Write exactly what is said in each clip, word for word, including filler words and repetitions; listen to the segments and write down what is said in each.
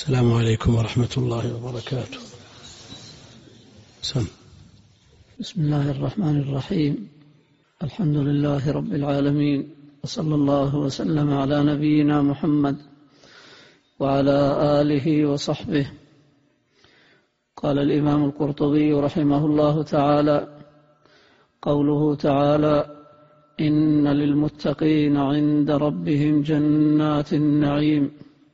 السلام عليكم ورحمة الله وبركاته. سم. بسم الله الرحمن الرحيم. الحمد لله رب العالمين، وصلى الله وسلم على نبينا محمد وعلى آله وصحبه. قال الإمام القرطبي رحمه الله تعالى: قوله تعالى: إن للمتقين عند ربهم جنات النعيم.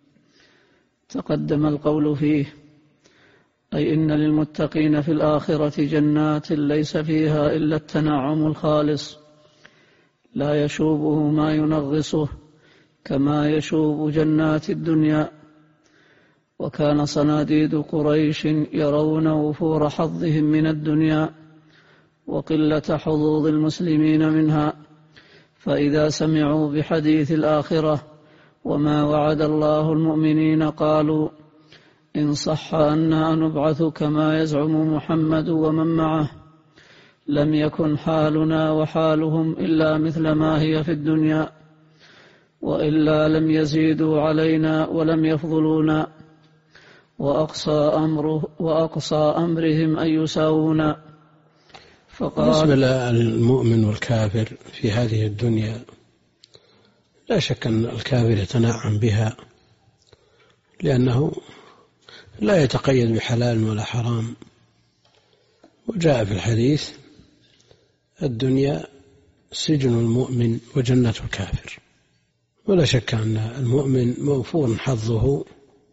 تقدم القول فيه، أي إن للمتقين في الآخرة جنات ليس فيها إلا التنعم الخالص، لا يشوبه ما ينغصه كما يشوب جنات الدنيا. وكان صناديد قريش يرون وفور حظهم من الدنيا وقلة حظوظ المسلمين منها، فإذا سمعوا بحديث الآخرة وما وعد الله المؤمنين قالوا: إن صح أننا نبعث كما يزعم محمد ومن معه لم يكن حالنا وحالهم إلا مثل ما هي في الدنيا، وإلا لم يزيدوا علينا ولم يفضلونا، وأقصى, أمره وأقصى أمرهم أن يساوونا. فقال: بالنسبة للمؤمن والكافر في هذه الدنيا، لا شك أن الكافر يتنعم بها، لأنه لا يتقيد بحلال ولا حرام. وجاء في الحديث: الدنيا سجن المؤمن وجنة الكافر. ولا شك أن المؤمن موفور حظه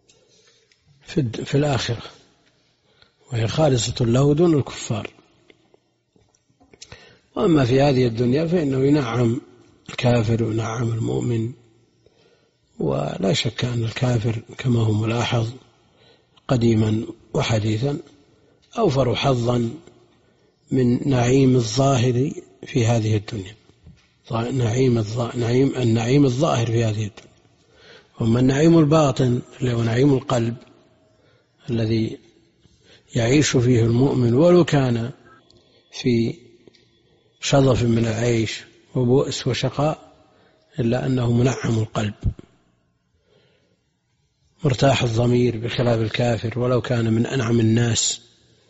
في الآخرة، وهي خالصة له دون الكفار. وأما في هذه الدنيا فإنه ينعم الكافر وينعم المؤمن. ولا شك أن الكافر كما هو ملاحظ قديما وحديثا أوفر حظا من نعيم الظاهر في هذه الدنيا، نعيم نعيم النعيم الظاهر في هذه الدنيا. وأما النعيم الباطن اللي هو نعيم القلب الذي يعيش فيه المؤمن ولو كان في شظف من العيش وبؤس وشقاء، إلا أنه منعم القلب مرتاح الضمير، بخلاف الكافر ولو كان من أنعم الناس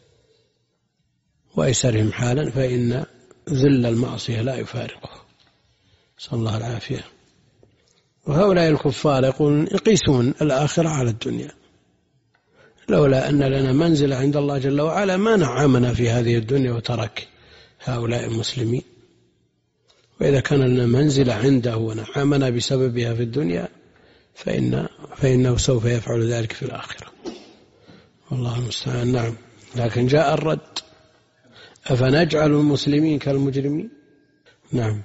وأيسرهم حالا فإن ذل المعصية لا يفارقه، صلى الله العافية. وهؤلاء الكفار يقولون يقيسون الآخرة على الدنيا، لولا أن لنا منزل عند الله جل وعلا ما نعمنا في هذه الدنيا وترك هؤلاء المسلمين. وإذا كان لنا منزل عنده ونعمنا بسببها في الدنيا فإن فإنه سوف يفعل ذلك في الآخرة، والله المستعان. نعم. لكن جاء الرد: أفنجعل المسلمين كالمجرمين؟ نعم.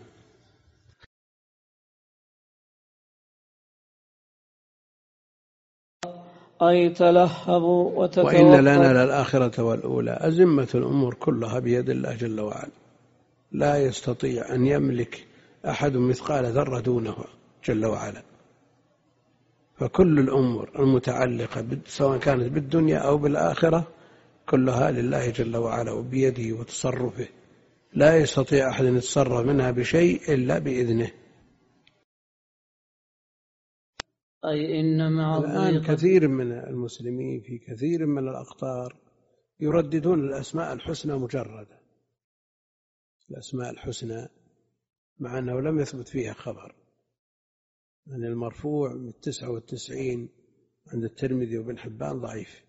أي تلهبوا وتتوقعوا. وإن لنا للآخرة والأولى. أزمة الأمور كلها بيد الله جل وعلا، لا يستطيع أن يملك أحد مثقال ذرة دونه جل وعلا. فكل الأمور المتعلقة سواء كانت بالدنيا أو بالآخرة كلها لله جل وعلا وبيده وتصرفه، لا يستطيع أحد أن يتصرف منها بشيء إلا بإذنه. أي إن مع الآن كثير من المسلمين في كثير من الأقطار يرددون الأسماء الحسنى مجردة، الأسماء الحسنى، مع أنه لم يثبت فيها خبر. يعني المرفوع من التسعة والتسعين عند الترمذي وابن حبان ضعيف.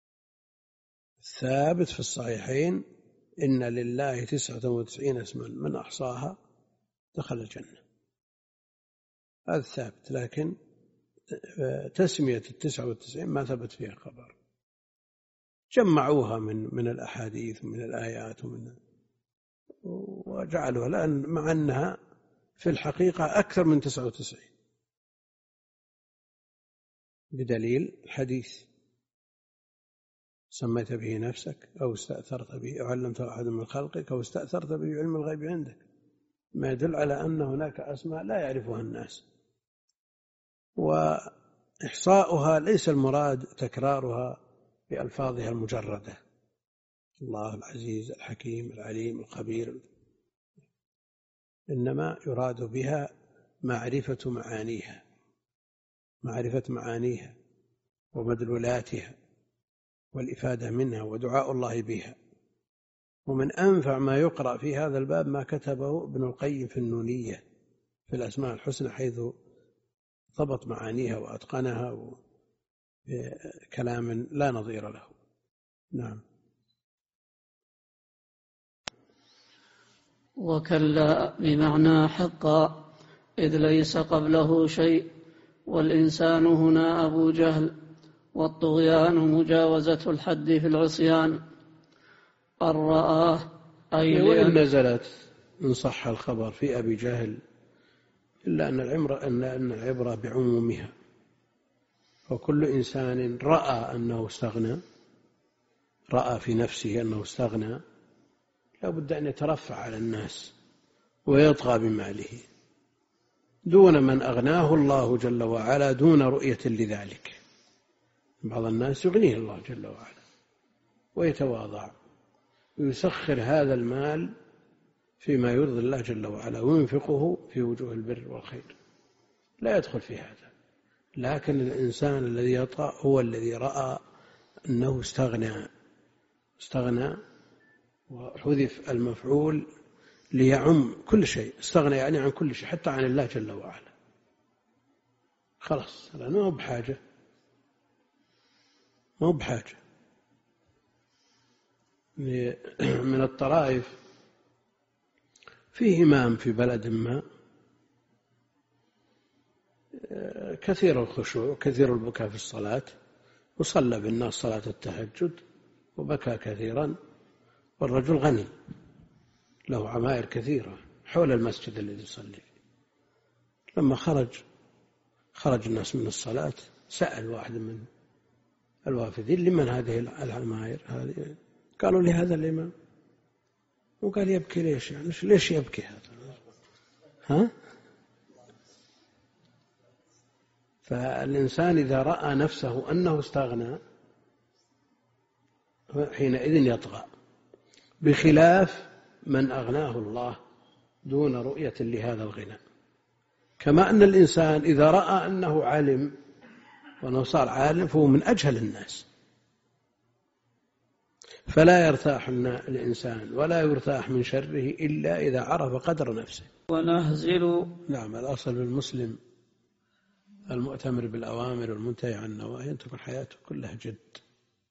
الثابت في الصحيحين: إن لله تسعة وتسعين اسما من أحصاها دخل الجنة. هذا ثابت، لكن تسمية التسعة والتسعين ما ثبت فيها خبر. جمعوها من من الأحاديث ومن الآيات ومن وجعلوها الآن، مع أنها في الحقيقة أكثر من تسعة وتسعين، بدليل الحديث: سميت به نفسك أو استأثرت به أو علمته أحد من خلقك أو استأثرت به علم الغيب عندك، ما يدل على أن هناك أسماء لا يعرفها الناس. وإحصاؤها ليس المراد تكرارها بألفاظها المجردة: الله العزيز الحكيم العليم الخبير، إنما يراد بها معرفة معانيها، معرفة معانيها ومدلولاتها والإفادة منها ودعاء الله بها. ومن أنفع ما يقرأ في هذا الباب ما كتبه ابن القيم في النونية في الأسماء الحسنى، حيث ضبط معانيها وأتقنها بكلام لا نظير له. نعم. وكلا بمعنى حقا، إذ ليس قبله شيء، والإنسان هنا أبو جهل، والطغيان مجاوزة الحد في العصيان. الرآه أي وإن نزلت إن صح الخبر في أبي جهل، إلا أن العبرة أن العبرة بعمومها، وكل إنسان رأى أنه استغنى، رأى في نفسه أنه استغنى، لا بد أن يترفع على الناس ويطغى بماله دون من أغناه الله جل وعلا، دون رؤية لذلك. بعض الناس يغنيه الله جل وعلا ويتواضع ويسخر هذا المال فيما يرضي الله جل وعلا وينفقه في وجوه البر والخير، لا يدخل في هذا. لكن الإنسان الذي يطغى هو الذي رأى أنه استغنى استغنى وحذف المفعول ليعم كل شيء. استغنى يعني عن كل شيء، حتى عن الله جل وعلا. خلاص لأنه ما هو بحاجة، ما هو بحاجة. من الطرائف في إمام في بلد ما كثير الخشوع كثير البكاء في الصلاة، وصلى بالناس صلاة التهجد وبكى كثيرا، والرجل غني له عمائر كثيرة حول المسجد الذي يصلي فيه. لما خرج خرج الناس من الصلاة سأل واحد من الوافدين: لمن هذه العمائر؟ هذه قالوا: لهذا الإمام. وقال: يبكي ليش؟ يعني ليش يبكي هذا؟ ها؟ فالإنسان إذا رأى نفسه أنه استغنى حينئذ يطغى، بخلاف من أغناه الله دون رؤية لهذا الغنى. كما أن الإنسان إذا رأى أنه علم وأنه صار عالم فهو من أجهل الناس، فلا يرتاح الإنسان ولا يرتاح من شره إلا إذا عرف قدر نفسه. ونهزل. نعم. الأصل بالمسلم المؤتمر بالأوامر والمنتهي عن النواهي أن تكون حياته كلها جد،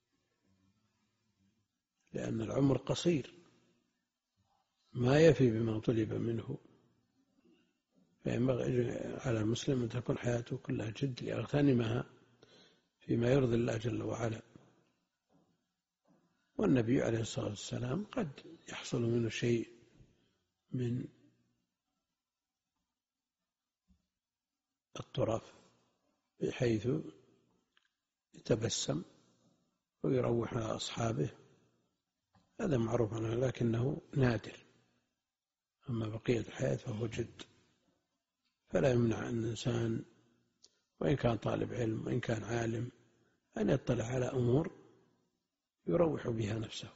لأن العمر قصير ما يفي بما طلب منه، فينبغي على المسلم أن تكون حياته كلها جد ليغتنمها فيما يرضي الله جل وعلا. والنبي عليه الصلاة والسلام قد يحصل منه شيء من الطرف بحيث يتبسم ويروح على أصحابه، هذا معروف عنه، لكنه نادر. أما بقية الحياة فهو جد. فلا يمنع أن الإنسان وإن كان طالب علم وإن كان عالم أن يطلع على أمور يروح بها نفسه.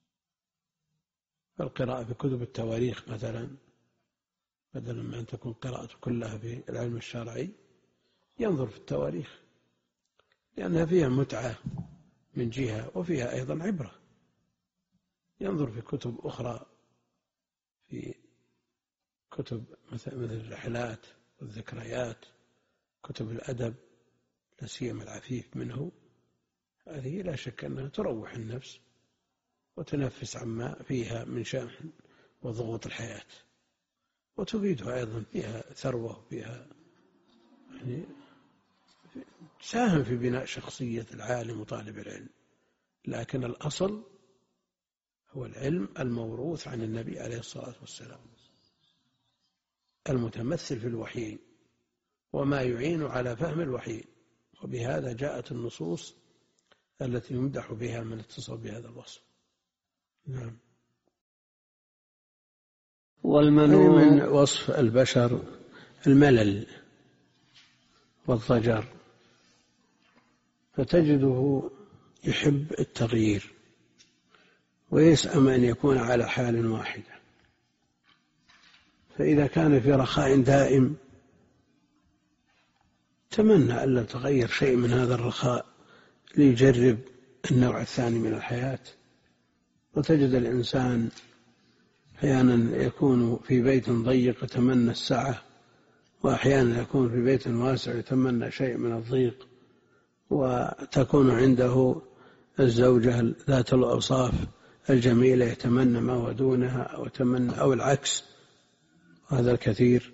فالقراءة في كتب التواريخ مثلا، بدلا من أن تكون قراءة كلها في العلم الشرعي، ينظر في التواريخ لأنها فيها متعة من جهة وفيها أيضا عبرة. ينظر في كتب أخرى، في كتب مثل الرحلات والذكريات، كتب الأدب لا سيما العفيف منه، هذه لا شك أنها تروح النفس وتنفس عما فيها من شأن وضغوط الحياة، وتفيدها أيضا، فيها ثروة، فيها يعني تساهم في بناء شخصية العالم وطالب العلم. لكن الأصل هو العلم الموروث عن النبي عليه الصلاة والسلام، المتمثل في الوحيين وما يعين على فهم الوحيين، وبهذا جاءت النصوص التي يمدح بها من اتصف بهذا الوصف. نعم. والمنون من وصف البشر الملل والضجر، فتجده يحب التغيير ويسأم أن يكون على حال واحدة. فإذا كان في رخاء دائم تمنى ألا تغير شيء من هذا الرخاء ليجرب النوع الثاني من الحياة. وتجد الإنسان أحيانا يكون في بيت ضيق يتمنى السعة، وأحيانا يكون في بيت واسع يتمنى شيء من الضيق، وتكون عنده الزوجة ذات الأوصاف الجميلة يتمنى ما ودونها أو يتمنى أو العكس، وهذا الكثير.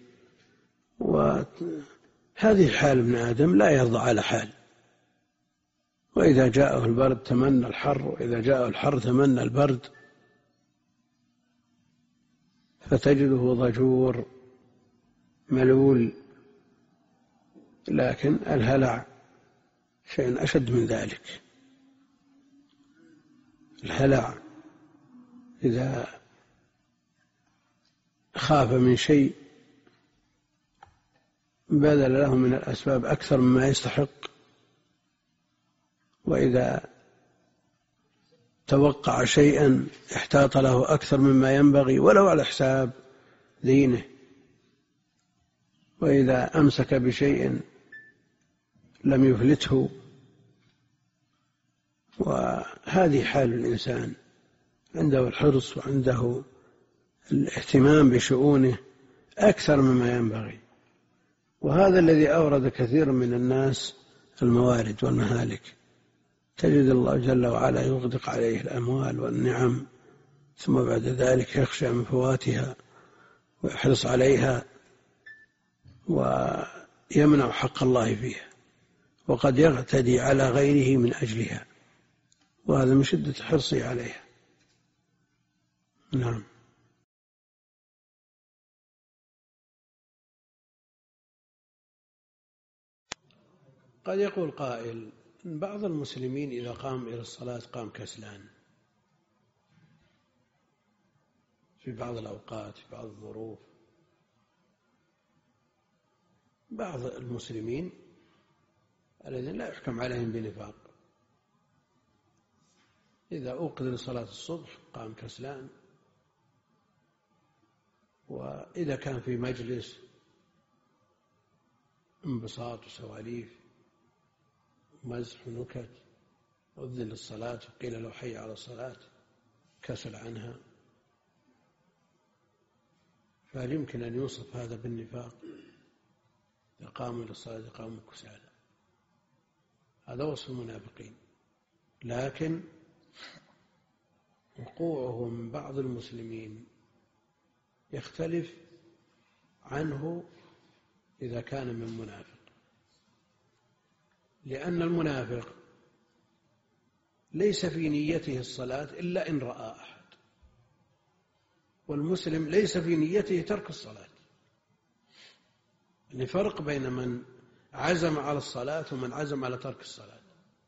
وهذه حال ابن آدم لا يرضى على حال، وإذا جاءه البرد تمنى الحر، وإذا جاءه الحر تمنى البرد، فتجده ضجور ملول. لكن الهلع شيء أشد من ذلك. الهلع إذا خاف من شيء بذل له من الأسباب أكثر مما يستحق، وإذا توقع شيئا احتاط له أكثر مما ينبغي ولو على حساب دينه، وإذا أمسك بشيء لم يفلته. وهذه حال الإنسان، عنده الحرص وعنده الاهتمام بشؤونه أكثر مما ينبغي. وهذا الذي أورد كثير من الناس الموارد والمهالك. تجد الله جل وعلا يغدق عليه الأموال والنعم، ثم بعد ذلك يخشى من فواتها ويحرص عليها ويمنع حق الله فيها، وقد يعتدي على غيره من أجلها، وهذا من شدة حرصه عليها. نعم. قد يقول قائل إن بعض المسلمين إذا قام إلى الصلاة قام كسلان في بعض الأوقات، في بعض الظروف. بعض المسلمين الذين لا يحكم عليهم بنفاق إذا أوقظ لصلاة الصبح قام كسلان، وإذا كان في مجلس انبساط وسواليف ومزح ونكت أذن للصلاة وقيل له حي على الصلاة كسل عنها، فهل يمكن أن يوصف هذا بالنفاق؟ إذا قاموا للصلاة قاموا كسالى، هذا وصف المنافقين. لكن وقوعه من بعض المسلمين يختلف عنه إذا كان من منافق، لأن المنافق ليس في نيته الصلاة إلا إن رأى أحد، والمسلم ليس في نيته ترك الصلاة. يعني فرق بين من عزم على الصلاة ومن عزم على ترك الصلاة.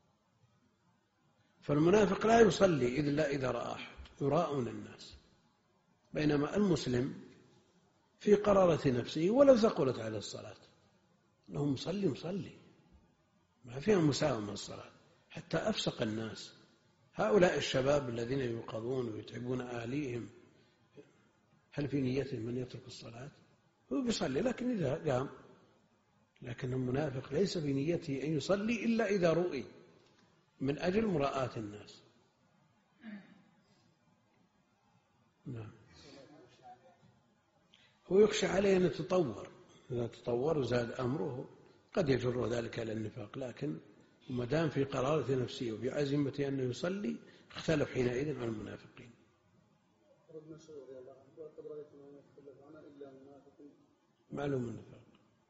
فالمنافق لا يصلي إلا إذا رأى أحد، يراءون الناس، بينما المسلم في قرارة نفسه ولو ثقلت على الصلاة أنه مصلي مصلي، ما فيها مساومة الصلاة. حتى أفسق الناس هؤلاء الشباب الذين يوقظون ويتعبون أهليهم، هل في نيتهم من يترك الصلاة؟ هو بيصلي لكن إذا قام. لكن المنافق ليس في نيته أن يصلي إلا إذا رؤي من أجل مراءاة الناس. نعم. هو يخشى عليه أن يتطور، إذا تطور وزاد أمره قد يجر ذلك إلى النفاق، لكن ما دام في قرارة نفسه وفي عزيمة أنه يصلي اختلف حينئذ عن المنافقين. معلوم النفاق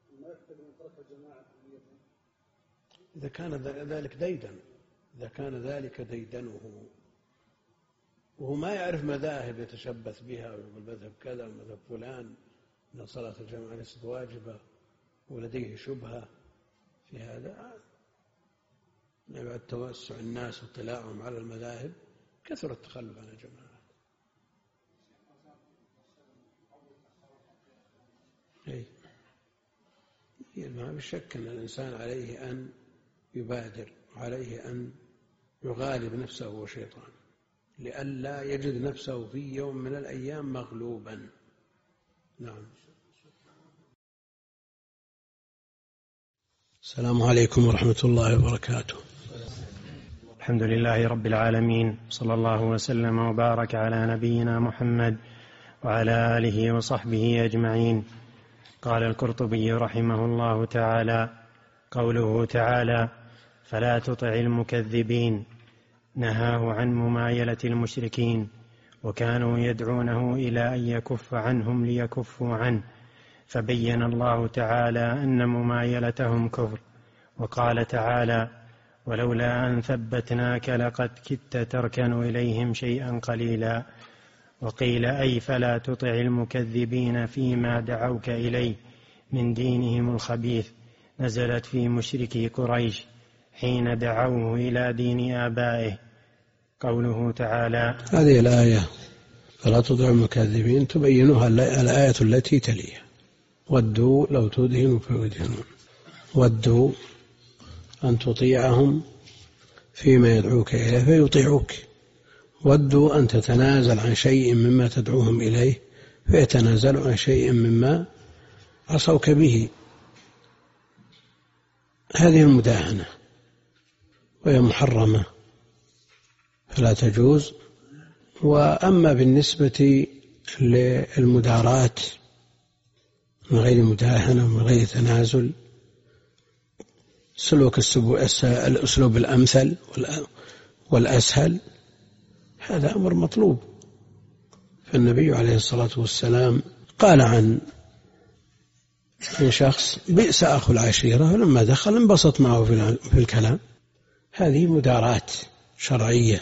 إذا كان ذلك ديدن، إذا كان ذلك ديدنه وهو ما يعرف مذاهب يتشبث بها ويقول مذهب كذا ومذهب فلان أن صلاة الجماعة ليست واجبة ولديه شبهة في هذا، بعد توسع الناس واطلاعهم على المذاهب كثر التخلف عن الجماعة. أي ما بالشك أن الإنسان عليه أن يبادر وعليه أن يغالب نفسه وشيطانه لئلا يجد نفسه في يوم من الأيام مغلوبا. نعم. السلام عليكم ورحمة الله وبركاته. الحمد لله رب العالمين، صلى الله وسلم وبارك على نبينا محمد وعلى آله وصحبه أجمعين. قال القرطبي رحمه الله تعالى: قوله تعالى: فلا تطع المكذبين، نهاه عن ممايلة المشركين، وكانوا يدعونه إلى أن يكف عنهم ليكفوا عنه، فبين الله تعالى أن ممايلتهم كفر. وقال تعالى: ولولا أن ثبتناك لقد كدت تركن إليهم شيئا قليلا. وقيل: أي فلا تطع المكذبين فيما دعوك إليه من دينهم الخبيث، نزلت في مشركي قريش حين دعوه إلى دين آبائه. قوله تعالى: هذه الآية فلا تطع المكذبين تبينها الآية التي تليها: ودوا لو تدهن فيدهنون. ودوا أن تطيعهم فيما يدعوك إليه فيطيعوك، ودوا أن تتنازل عن شيء مما تدعوهم إليه فيتنازلوا عن شيء مما عصوك به. هذه المداهنة وهي محرمة فلا تجوز. وأما بالنسبة للمداراة من غير مداهنة ومن غير تنازل، سلوك الأسلوب الأمثل والأسهل، هذا أمر مطلوب. فالنبي عليه الصلاة والسلام قال عن شخص: بئس أخو العشيرة، ولما دخل انبسط معه في الكلام. هذه مداراة شرعية،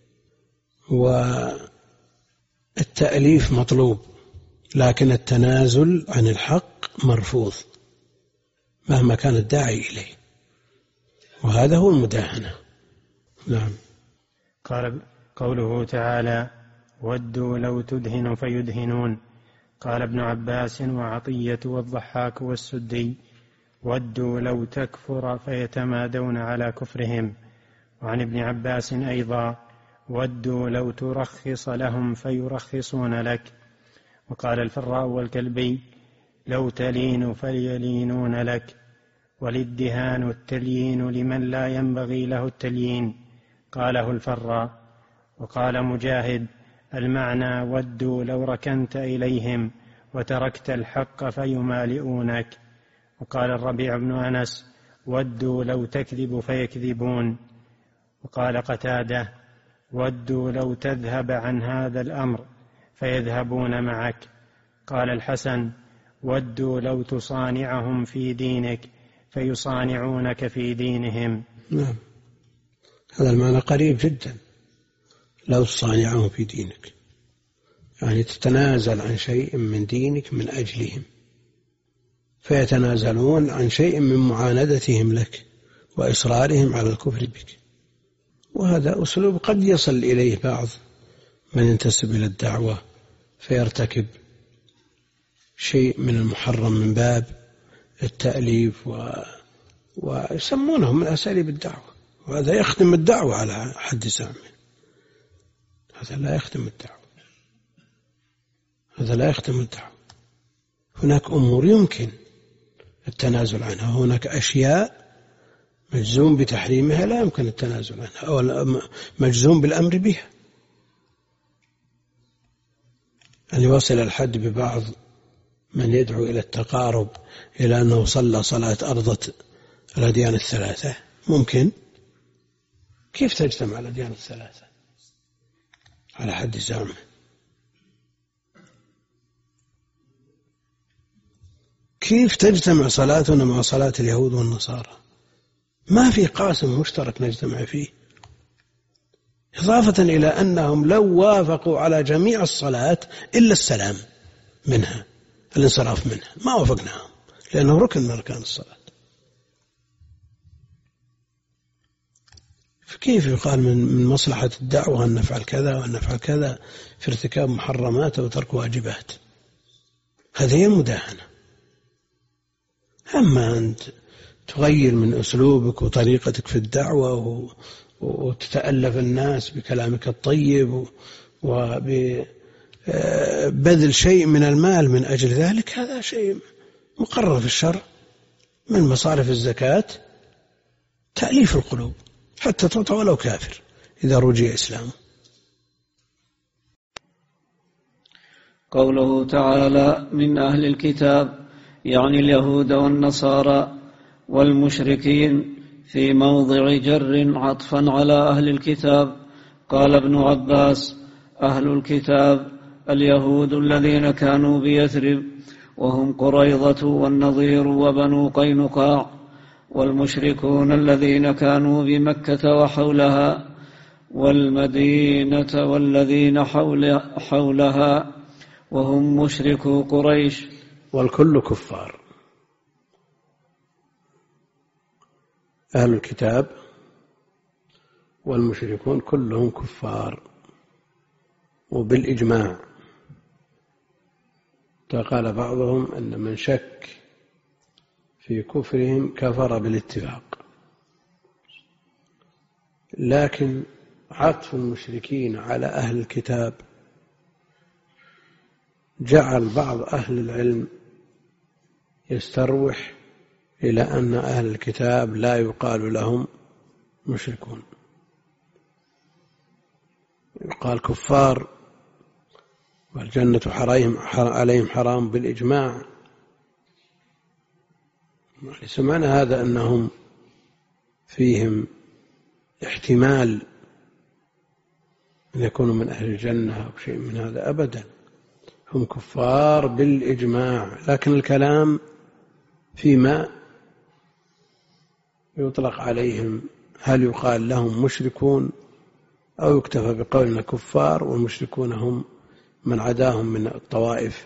والتأليف مطلوب، لكن التنازل عن الحق مرفوض مهما كان الداعي إليه، وهذا هو المداهنة. نعم. قال قوله تعالى: ودوا لو تدهن فيدهنون. قال ابن عباس وعطية والضحاك والسدي: ودوا لو تكفر فيتمادون على كفرهم. وعن ابن عباس أيضا: ودوا لو ترخص لهم فيرخصون لك. وقال الفراء والكلبي: لو تلين فليلينون لك. والادهان التليين لمن لا ينبغي له التليين، قاله الفراء. وقال مجاهد: المعنى: ودوا لو ركنت إليهم وتركت الحق فيمالئونك. وقال الربيع بن أنس: ودوا لو تكذب فيكذبون. وقال قتادة: ودوا لو تذهب عن هذا الأمر فيذهبون معك. قال الحسن: ودوا لو تصانعهم في دينك فيصانعونك في دينهم. نعم، هذا المعنى قريب جدا. لو تصانعهم في دينك، يعني تتنازل عن شيء من دينك من أجلهم، فيتنازلون عن شيء من معاندتهم لك وإصرارهم على الكفر بك. وهذا أسلوب قد يصل إليه بعض من ينتسب إلى الدعوة فيرتكب شيء من المحرم من باب التأليف و... ويسمونه من أساليب الدعوة، وهذا يخدم الدعوة على حد زعمه. هذا لا يخدم الدعوة، هذا لا يخدم الدعوة. هناك أمور يمكن التنازل عنها، وهناك أشياء مجزوم بتحريمها لا يمكن التنازل عنها، أو مجزوم بالأمر بها. أن يوصل الحد ببعض من يدعو إلى التقارب إلى أنه صلى صلاة أرضت الأديان الثلاثة، ممكن؟ كيف تجتمع الأديان الثلاثة على حد زعمه؟ كيف تجتمع صلاتنا مع صلاة اليهود والنصارى؟ ما في قاسم مشترك نجتمع فيه، إضافة إلى أنهم لو وافقوا على جميع الصلاة إلا السلام منها، الانصراف منها، ما وافقناهم لأنه ركن من أركان الصلاة. فكيف يقال من مصلحة الدعوة أن نفعل كذا وأن نفعل كذا في ارتكاب محرمات وترك واجبات؟ هذه هي المداهنة. أما أنت تغير من أسلوبك وطريقتك في الدعوة وتتألف الناس بكلامك الطيب وبذل شيء من المال من أجل ذلك، هذا شيء مقرر في الشرع. من مصارف الزكاة تأليف القلوب، حتى تعطى ولو كافر إذا رجي إسلامه. قوله تعالى من أهل الكتاب يعني اليهود والنصارى والمشركين في موضع جر عطفا على أهل الكتاب. قال ابن عباس أهل الكتاب اليهود الذين كانوا بيثرب وهم قريظة والنضير وبنو قينقاع، والمشركون الذين كانوا بمكة وحولها والمدينة والذين حول حولها وهم مشركو قريش. والكل كفار. أهل الكتاب والمشركون كلهم كفار وبالإجماع. قال بعضهم أن من شك في كفرهم كفر بالاتفاق، لكن عطف المشركين على أهل الكتاب جعل بعض أهل العلم يستروح إلى أن أهل الكتاب لا يقال لهم مشركون، يقال كفار والجنة عليهم حرام بالإجماع. سمعنا هذا أنهم فيهم احتمال أن يكونوا من أهل الجنة أو شيء من هذا، أبدا، هم كفار بالإجماع. لكن الكلام فيما يطلق عليهم، هل يقال لهم مشركون أو يكتفى بقولنا كفار، والمشركون هم من عداهم من الطوائف.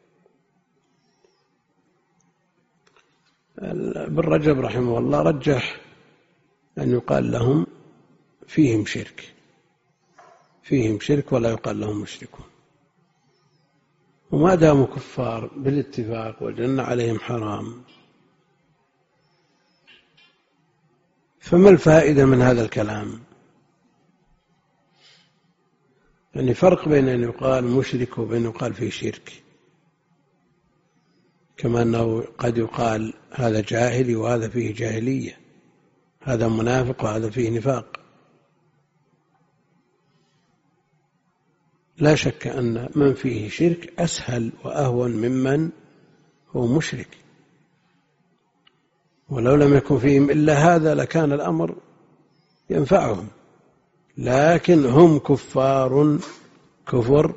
ابن رجب رحمه الله رجح أن يقال لهم فيهم شرك، فيهم شرك ولا يقال لهم مشركون، وما داموا كفار بالاتفاق والجنة عليهم حرام، فما الفائدة من هذا الكلام؟ يعني فرق بين أن يقال مشرك وبين أن يقال فيه شرك، كما أنه قد يقال هذا جاهلي وهذا فيه جاهلية، هذا منافق وهذا فيه نفاق. لا شك أن من فيه شرك أسهل وأهون ممن هو مشرك، ولو لم يكن فيهم إلا هذا لكان الأمر ينفعهم، لكن هم كفار كفر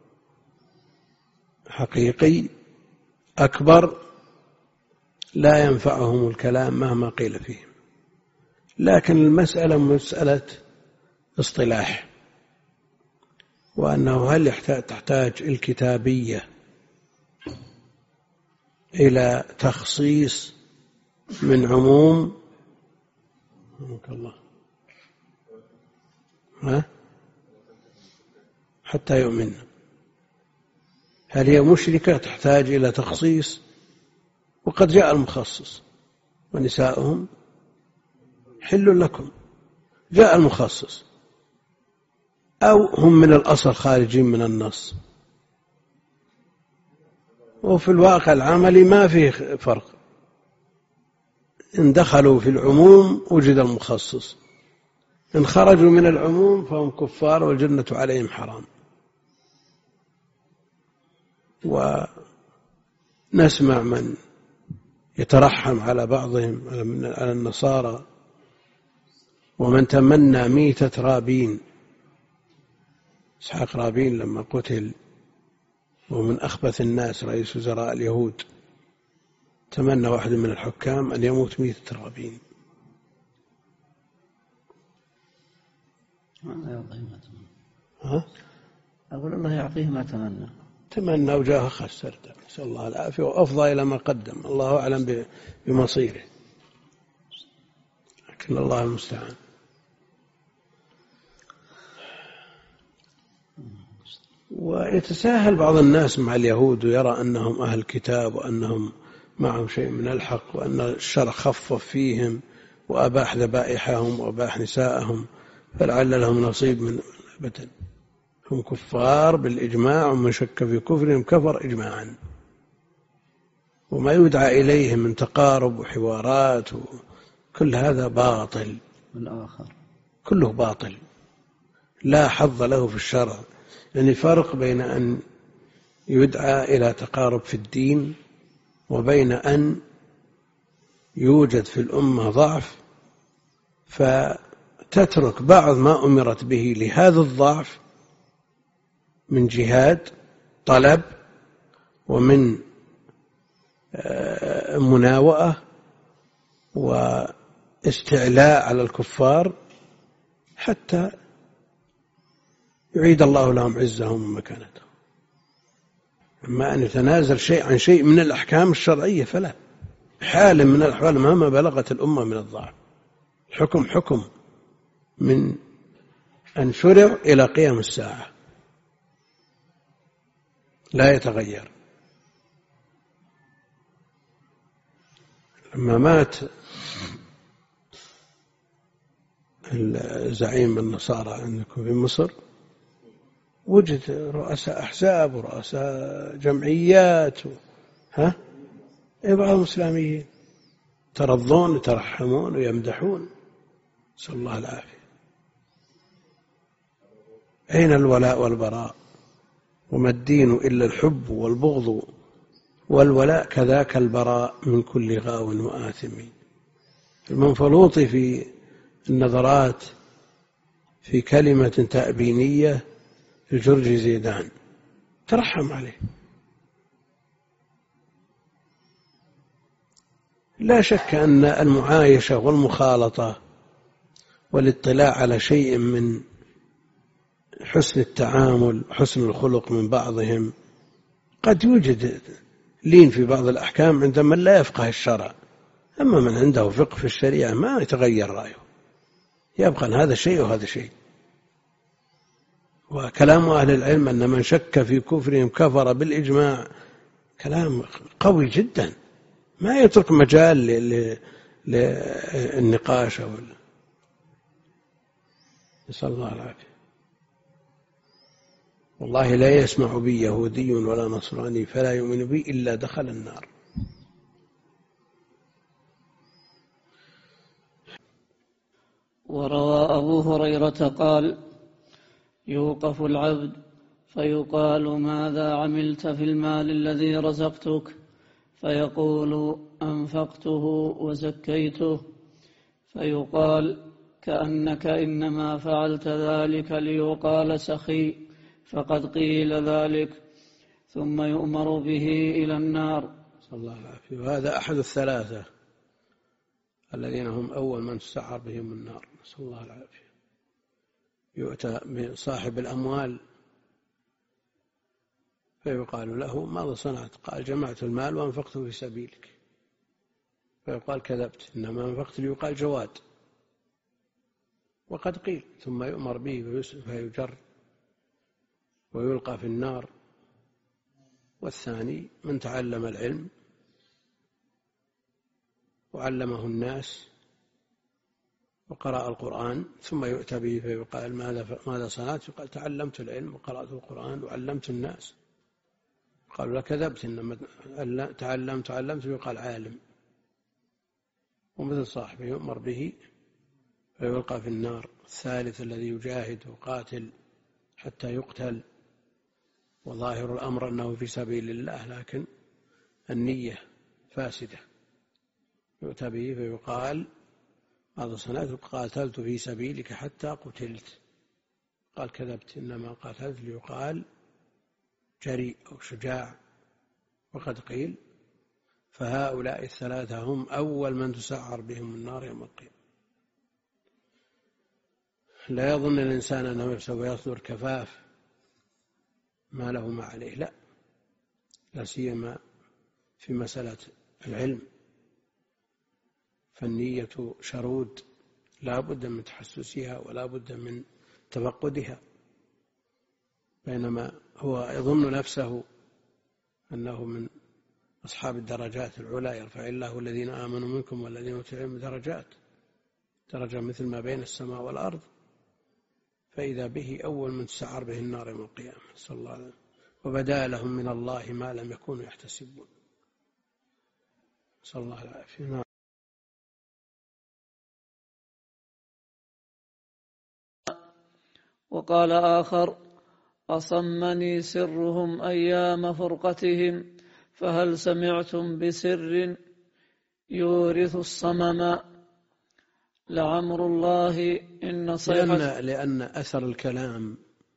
حقيقي أكبر لا ينفعهم الكلام مهما قيل فيهم. لكن المسألة مسألة اصطلاح، وأنه هل تحتاج الكتابية إلى تخصيص من عموم الله ها حتى يؤمن؟ هل هي مشركة تحتاج إلى تخصيص؟ وقد جاء المخصص ونساؤهم حل لكم، جاء المخصص، أو هم من الأصل خارجين من النص. وفي الواقع العملي ما فيه فرق، إن دخلوا في العموم وجد المخصص، إن خرجوا من العموم فهم كفار والجنة عليهم حرام. ونسمع من يترحم على بعضهم على النصارى، ومن تمنى ميتة رابين، إسحاق رابين لما قتل ومن أخبث الناس رئيس وزراء اليهود، تمنى واحد من الحكام أن يموت ميتة رابين. ها؟ أقول الله يعطيه ما تمنى، تمنى وجاه خسر، نسأل الله العافية، وأفضى إلى ما قدم، الله أعلم بمصيره، لكن الله المستعان. ويتساهل بعض الناس مع اليهود ويرى أنهم أهل كتاب وأنهم معهم شيء من الحق، وأن الشرع خفف فيهم وأباح ذبائحهم وأباح نساءهم، فلعل لهم نصيب من أبدا. هم كفار بالإجماع، ومن شك في كفرهم كفر إجماعا، وما يدعى إليهم من تقارب وحوارات وكل هذا باطل. والآخر كله باطل لا حظ له في الشرع. يعني فرق بين أن يدعى إلى تقارب في الدين وبين أن يوجد في الأمة ضعف فتترك بعض ما أمرت به لهذا الضعف من جهاد طلب ومن مناوئة واستعلاء على الكفار حتى يعيد الله لهم عزهم ومكانتهم. أما أن يتنازل شيء عن شيء من الأحكام الشرعية فلا، حال من الأحوال مهما بلغت الأمة من الضعف. الحكم حكم من أن شرع إلى قيام الساعة لا يتغير. لما مات الزعيم النصارى عندكم في مصر وجد رؤساء أحزاب ورؤساء جمعيات و... ها بعضهم إسلاميين ترضون يترحمون ويمدحون، نسأل الله العافية. أين الولاء والبراء؟ وما الدين إلا الحب والبغض والولاء كذاك البراء من كل غاو وآثم. المنفلوط في النظرات في كلمة تأبينية الجرجي زيدان ترحم عليه. لا شك أن المعايشة والمخالطة والاطلاع على شيء من حسن التعامل حسن الخلق من بعضهم قد يوجد لين في بعض الأحكام عند من لا يفقه الشرع، أما من عنده فقه في الشريعة ما يتغير رأيه، يبقى هذا شيء وهذا شيء. وكلام أهل العلم أن من شك في كفرهم كفر بالإجماع كلام قوي جدا، ما يترك مجال للنقاش. نسأل الله العافية. والله لا يسمع بي يهودي ولا نصراني فلا يؤمن بي إلا دخل النار. وروى أبو هريرة قال: يوقف العبد فيقال: ماذا عملت في المال الذي رزقتك؟ فيقول: أنفقته وزكيته. فيقال: كأنك إنما فعلت ذلك ليقال سخي، فقد قيل ذلك. ثم يؤمر به إلى النار. صلى الله عليه وسلم. وهذا أحد الثلاثة الذين هم أول من تسعر بهم النار، نسأل الله العافية. يؤتى بصاحب الأموال فيقال له: ماذا صنعت؟ قال: جمعت المال وأنفقته في سبيلك. فيقال: كذبت، إنما أنفقت ليقال جواد. وقد قيل. ثم يؤمر به فيجر ويلقى في النار. والثاني من تعلم العلم وعلمه الناس وقرأ القرآن ثم يؤتى به فيقال: ماذا صنعت؟ يقال: تعلمت العلم وقرأت القرآن وعلمت الناس. قالوا: لا، كذبت، إنما تعلمت علمت يقال عالم. ومثل صاحبه يؤمر به فيلقى في النار. الثالث الذي يجاهد وقاتل حتى يقتل وظاهر الأمر أنه في سبيل الله لكن النية فاسدة، يؤتى به فيقال: ماذا صنعت؟ قاتلت في سبيلك حتى قتلت. قال: كذبت، إنما قاتلت ليقال جريء أو شجاع. وقد قيل. فهؤلاء الثلاثة هم أول من تسعر بهم النار يوم القيامة. لا يظن الإنسان أنه سوف يصدر كفاف ما له ما عليه، لا، لا سيما في مسألة العلم، فالنية شرود لا بد من تحسسها ولا بد من تفقدها. بينما هو يظن نفسه أنه من أصحاب الدرجات العلى، يرفع الله الذين آمنوا منكم والذين أوتوا العلم درجات، درجة مثل ما بين السماء والأرض، فإذا به أول من تسعر به النار يوم القيامة، صلى الله عليه وسلم. وبدا لهم من الله ما لم يكونوا يحتسبون، صلى الله عليه وسلم. وقال آخر: أصمني سرهم أيام فرقتهم، فهل سمعتم بسر يورث الصمم؟ لعمر الله إن صيحة لأن, لأن أثر الكلام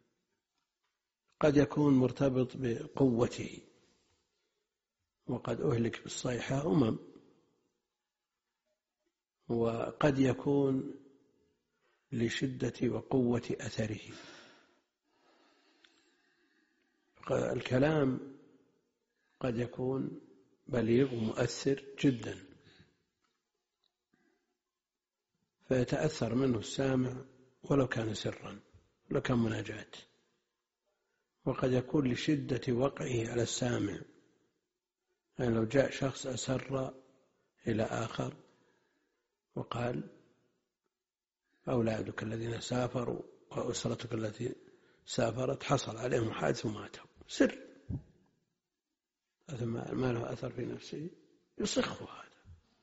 قد يكون مرتبط بقوته، وقد أهلك بالصيحة أمم، وقد يكون لشدة وقوة أثره. الكلام قد يكون بليغ ومؤثر جدا فيتأثر منه السامع ولو كان سرا، ولو كان مناجاة. وقد يكون لشدة وقعه على السامع، يعني لو جاء شخص أسر إلى آخر وقال: أولادك الذين سافروا وأسرتك التي سافرت حصل عليهم حادث وماتوا، سر ما له أثر في نفسه، يصخ هذا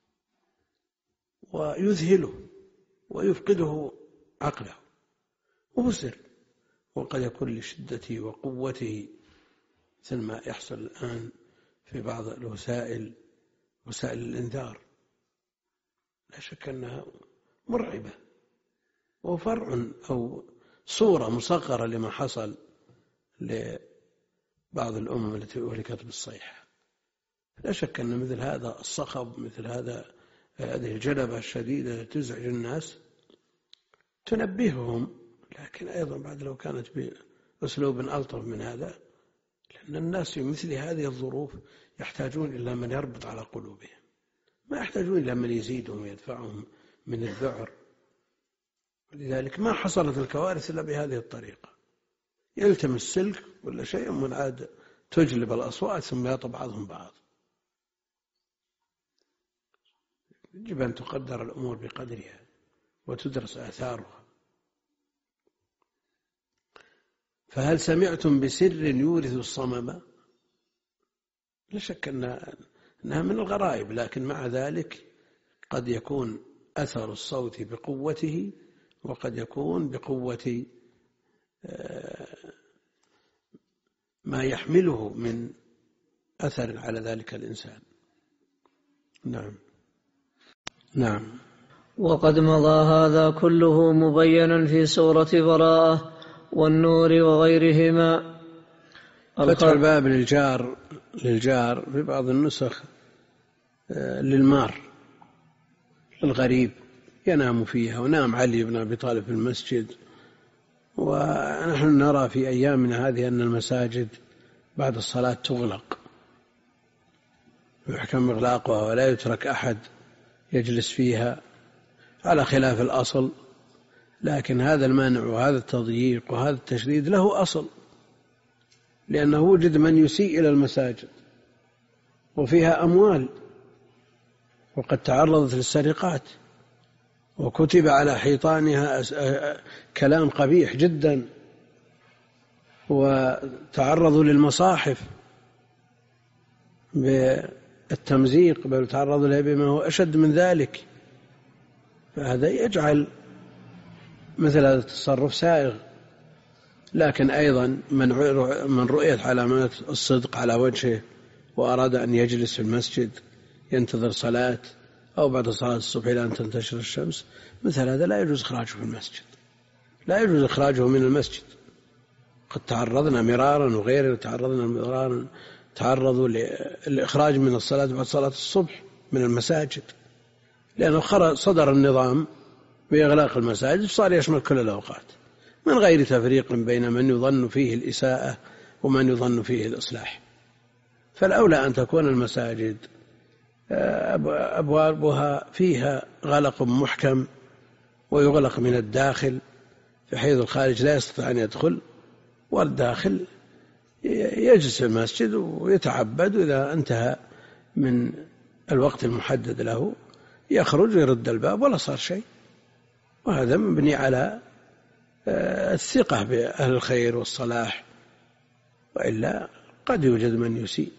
ويذهله ويفقده عقله، وهو سر. وقد يكون لشدته وقوته مثل ما يحصل الآن في بعض الوسائل، وسائل الإنذار، لا شك أنها مرعبة وفرع أو صورة مصغرة لما حصل لبعض الأمم التي أهلكت بالصيحة. لا شك أن مثل هذا الصخب، مثل هذا هذه الجلبة الشديدة تزعج الناس تنبههم، لكن أيضا بعد لو كانت بأسلوب ألطف من هذا، لأن الناس في مثل هذه الظروف يحتاجون إلى من يربط على قلوبهم، ما يحتاجون إلى من يزيدهم ويدفعهم من الذعر. ولذلك ما حصلت الكوارث إلا بهذه الطريقة، يلتمس سلك ولا شيء من عاد تجلب الأصوات ثم يطب بعضهم بعض. يجب أن تقدر الأمور بقدرها وتدرس آثارها. فهل سمعتم بسر يورث الصمم؟ لا شك أنها من الغرائب، لكن مع ذلك قد يكون أثر الصوت بقوته، وقد يكون بقوة ما يحمله من أثر على ذلك الإنسان. نعم نعم. وقد مضى هذا كله مبينا في سورة براءة والنور وغيرهما. فتح الباب للجار للجار في بعض النسخ للمار الغريب ينام فيها، ونام علي بن أبي طالب في المسجد. ونحن نرى في أيامنا هذه أن المساجد بعد الصلاة تغلق، يحكم إغلاقها ولا يترك أحد يجلس فيها على خلاف الأصل. لكن هذا المنع وهذا التضييق وهذا التشديد له أصل، لأنه وجد من يسيء إلى المساجد وفيها أموال، وقد تعرضت للسرقات، وكتب على حيطانها كلام قبيح جدا، وتعرضوا للمصاحف بالتمزيق، بل تعرضوا لها بما هو أشد من ذلك. فهذا يجعل مثل هذا التصرف سائغ. لكن أيضا من رؤية علامات الصدق على وجهه وأراد أن يجلس في المسجد ينتظر صلاة أو بعد صلاة الصبح إلى أن تنتشر الشمس، مثل هذا لا يجوز إخراجه في المسجد، لا يجوز إخراجه من المسجد. قد تعرضنا مرارا وغيره، تعرضنا مرارا تعرضوا للإخراج من الصلاة بعد صلاة الصبح من المساجد، لأنه صدر النظام بإغلاق المساجد صار يشمل كل الأوقات من غير تفريق بين من يظن فيه الإساءة ومن يظن فيه الإصلاح. فالأولى أن تكون المساجد أبوابها فيها غلق محكم ويغلق من الداخل، بحيث الخارج لا يستطيع أن يدخل، والداخل يجلس في المسجد ويتعبد، وإذا انتهى من الوقت المحدد له يخرج ويرد الباب ولا صار شيء. وهذا مبني على الثقة بأهل الخير والصلاح، وإلا قد يوجد من يسيء.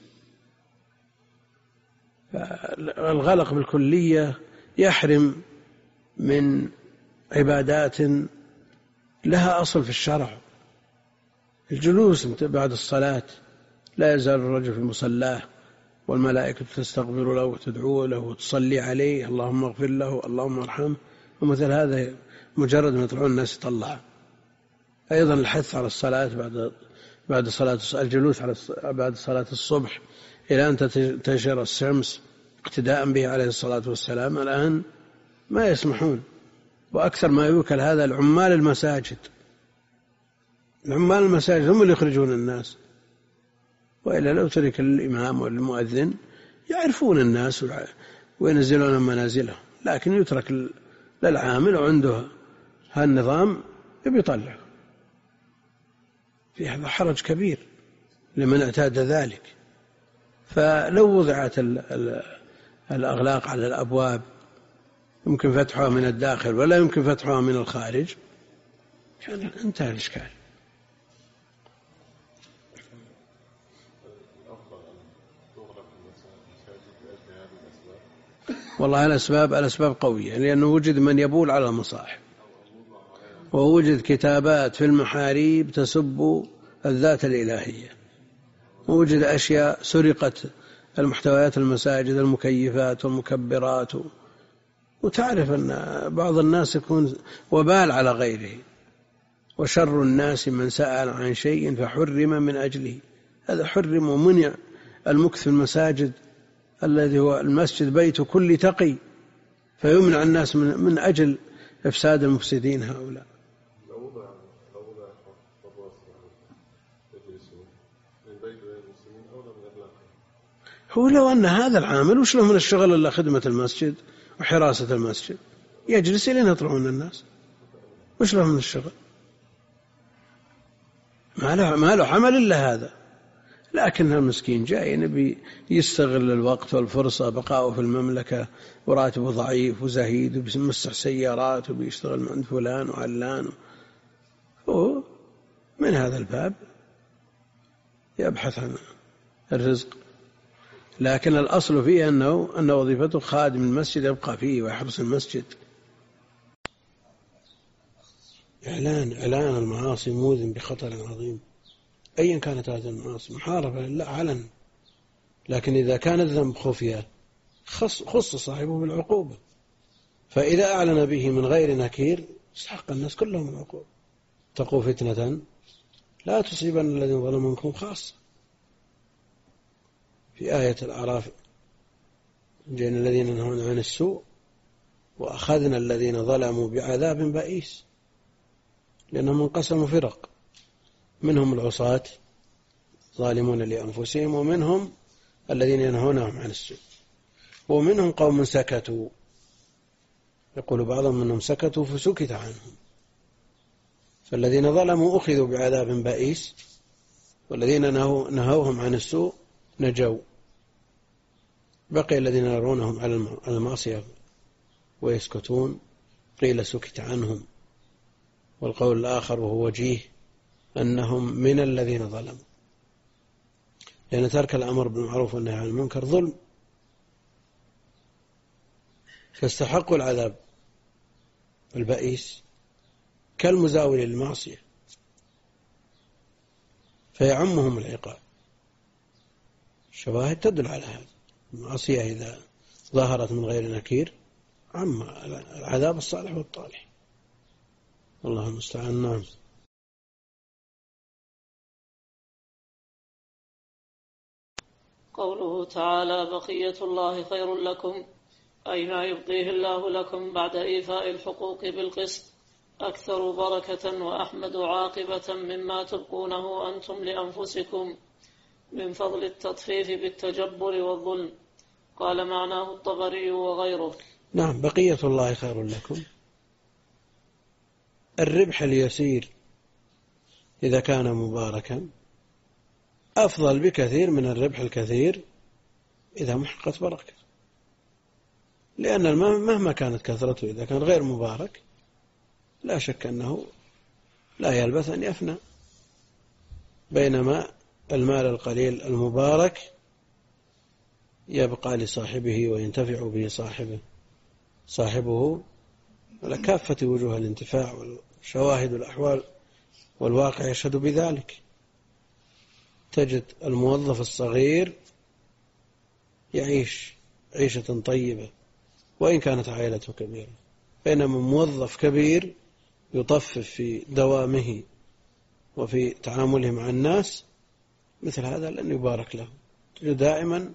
الغلق بالكلية يحرم من عبادات لها أصل في الشرع. الجلوس بعد الصلاة لا يزال الرجل في مصلاه والملائكة تستغفر له وتدعو له وتصلي عليه، اللهم اغفر له اللهم ارحمه، ومثل هذا مجرد ما يطلعون الناس يطلع. أيضا الحث على الصلاة بعد بعد صلاة الجلوس على بعد صلاة الصبح إلى أن تنشر الشمس اقتداء به عليه الصلاة والسلام. الآن ما يسمحون، وأكثر ما يوكل هذا العمال المساجد. العمال المساجد هم اللي يخرجون الناس، وإلا لو ترك الإمام والمؤذن يعرفون الناس وينزلون منازلهم، لكن يترك للعامل وعنده هالنظام يبيطلع. في هذا حرج كبير لمن اعتاد ذلك. فلو وضعت الأغلاق على الأبواب يمكن فتحها من الداخل ولا يمكن فتحها من الخارج كان انتهى الإشكال. والله الأسباب الأسباب قوية، لأنه وجد من يبول على المصاحف، ووجد كتابات في المحاريب تسب الذات الإلهية، ووجد أشياء سرقت المحتويات المساجد، المكيفات والمكبرات، وتعرف أن بعض الناس يكون وبال على غيره. وشر الناس من سأل عن شيء فحرم من أجله، هذا حرم ومنع. المكث في المساجد الذي هو المسجد بيت كل تقي، فيمنع الناس من, من أجل إفساد المفسدين هؤلاء. هو لو أن هذا العامل وش له من الشغل إلا خدمة المسجد وحراسة المسجد، يجلس لين يطلعون الناس، وش له من الشغل؟ ما له, ما له عمل إلا هذا. لكن المسكين جاي نبي يستغل الوقت والفرصة، بقاؤه في المملكة وراتبه ضعيف وزهيد وبيمسح سيارات وبيشتغل عند فلان وعلان، هو من هذا الباب يبحث عن الرزق. لكن الأصل فيه أنه أن وظيفته خادم المسجد يبقى فيه ويحرس المسجد. إعلان إعلان المعاصي موذن بخطر عظيم، أيا كانت هذه المعاصي، محاربة لله علن. لكن إذا كان الذنب خفية خص, خص صاحبه بالعقوبة، فإذا أعلن به من غير نكير استحق الناس كلهم العقوبة. اتقوا فتنة لا تصيبن الذين ظلموا منكم خاصة. في آية الأعراف جئنا الذين ينهون عن السوء وأخذنا الذين ظلموا بعذاب بئيس، لأنهم انقسموا فرق، منهم العصاة ظالمون لأنفسهم، ومنهم الذين ينهونهم عن السوء، ومنهم قوم سكتوا، يقول بعضهم منهم سكتوا فسكت عنهم. فالذين ظلموا أخذوا بعذاب بئيس، والذين نهوهم عن السوء نجوا. بقي الذين يرونهم على المعصية ويسكتون قيل سكت عنهم. والقول الآخر وهو وجيه أنهم من الذين ظلموا، لأن ترك الأمر بالمعروف والنهي عن المنكر ظلم، فاستحقوا العذاب البئيس كالمزاول للمعصية، فيعمهم العقاب. الشواهد تدل على هذا. المعصية إذا ظهرت من غير نكير عم العذاب الصالح والطالح. الله المستعان. نعم. قوله تعالى بقية الله خير لكم، أي ما يبقيه الله لكم بعد إيفاء الحقوق بالقسط أكثر بركة وأحمد عاقبة مما تبقونه أنتم لأنفسكم من فضل التطفيف بالتجبر والظلم. قال معناه الطبري وغيره. نعم، بقية الله خير لكم، الربح اليسير إذا كان مباركا أفضل بكثير من الربح الكثير إذا محقت بركة، لأن المال مهما كانت كثرته إذا كان غير مبارك لا شك أنه لا يلبث أن يفنى، بينما المال القليل المبارك يبقى لصاحبه وينتفع به صاحبه صاحبه على كافة وجوه الانتفاع، والشواهد والأحوال والواقع يشهد بذلك. تجد الموظف الصغير يعيش عيشة طيبة وإن كانت عائلته كبيرة، بينما موظف كبير يطفف في دوامه وفي تعامله مع الناس، مثل هذا لن يبارك له، تجد دائما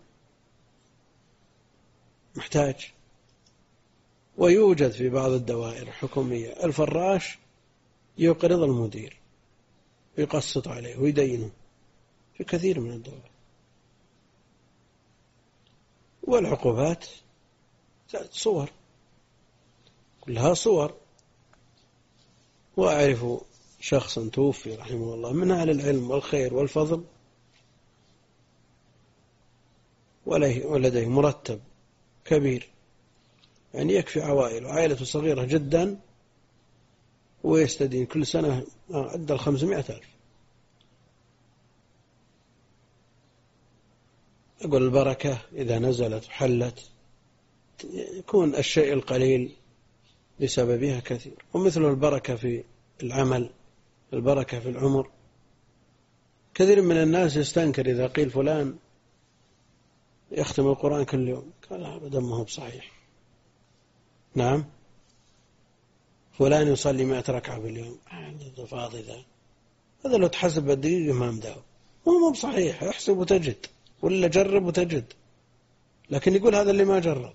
محتاج. ويوجد في بعض الدوائر الحكومية الفراش يقرض المدير ويقسط عليه ويدينه في كثير من الدول. والعقوبات صور، كلها صور. وأعرف شخصا توفي رحمه الله من أهل العلم والخير والفضل، ولديه مرتب كبير، يعني يكفي عوائل، وعائلته صغيرة جدا، ويستدين كل سنة عدى الخمسمائة ألف. أقول البركة إذا نزلت وحلت يكون الشيء القليل بسببها كثير. ومثل البركة في العمل، البركة في العمر. كثير من الناس يستنكر إذا قيل فلان يختم القرآن كل يوم، قال أبدا ما هو بصحيح. نعم، فلان يصلي مئة ركعة باليوم، هذا فاضي ذا، هذا لو تحسب بالدقيقة ما مداه، هو مو بصحيح. احسب وتجد، ولا جرب وتجد. لكن يقول هذا اللي ما جرب.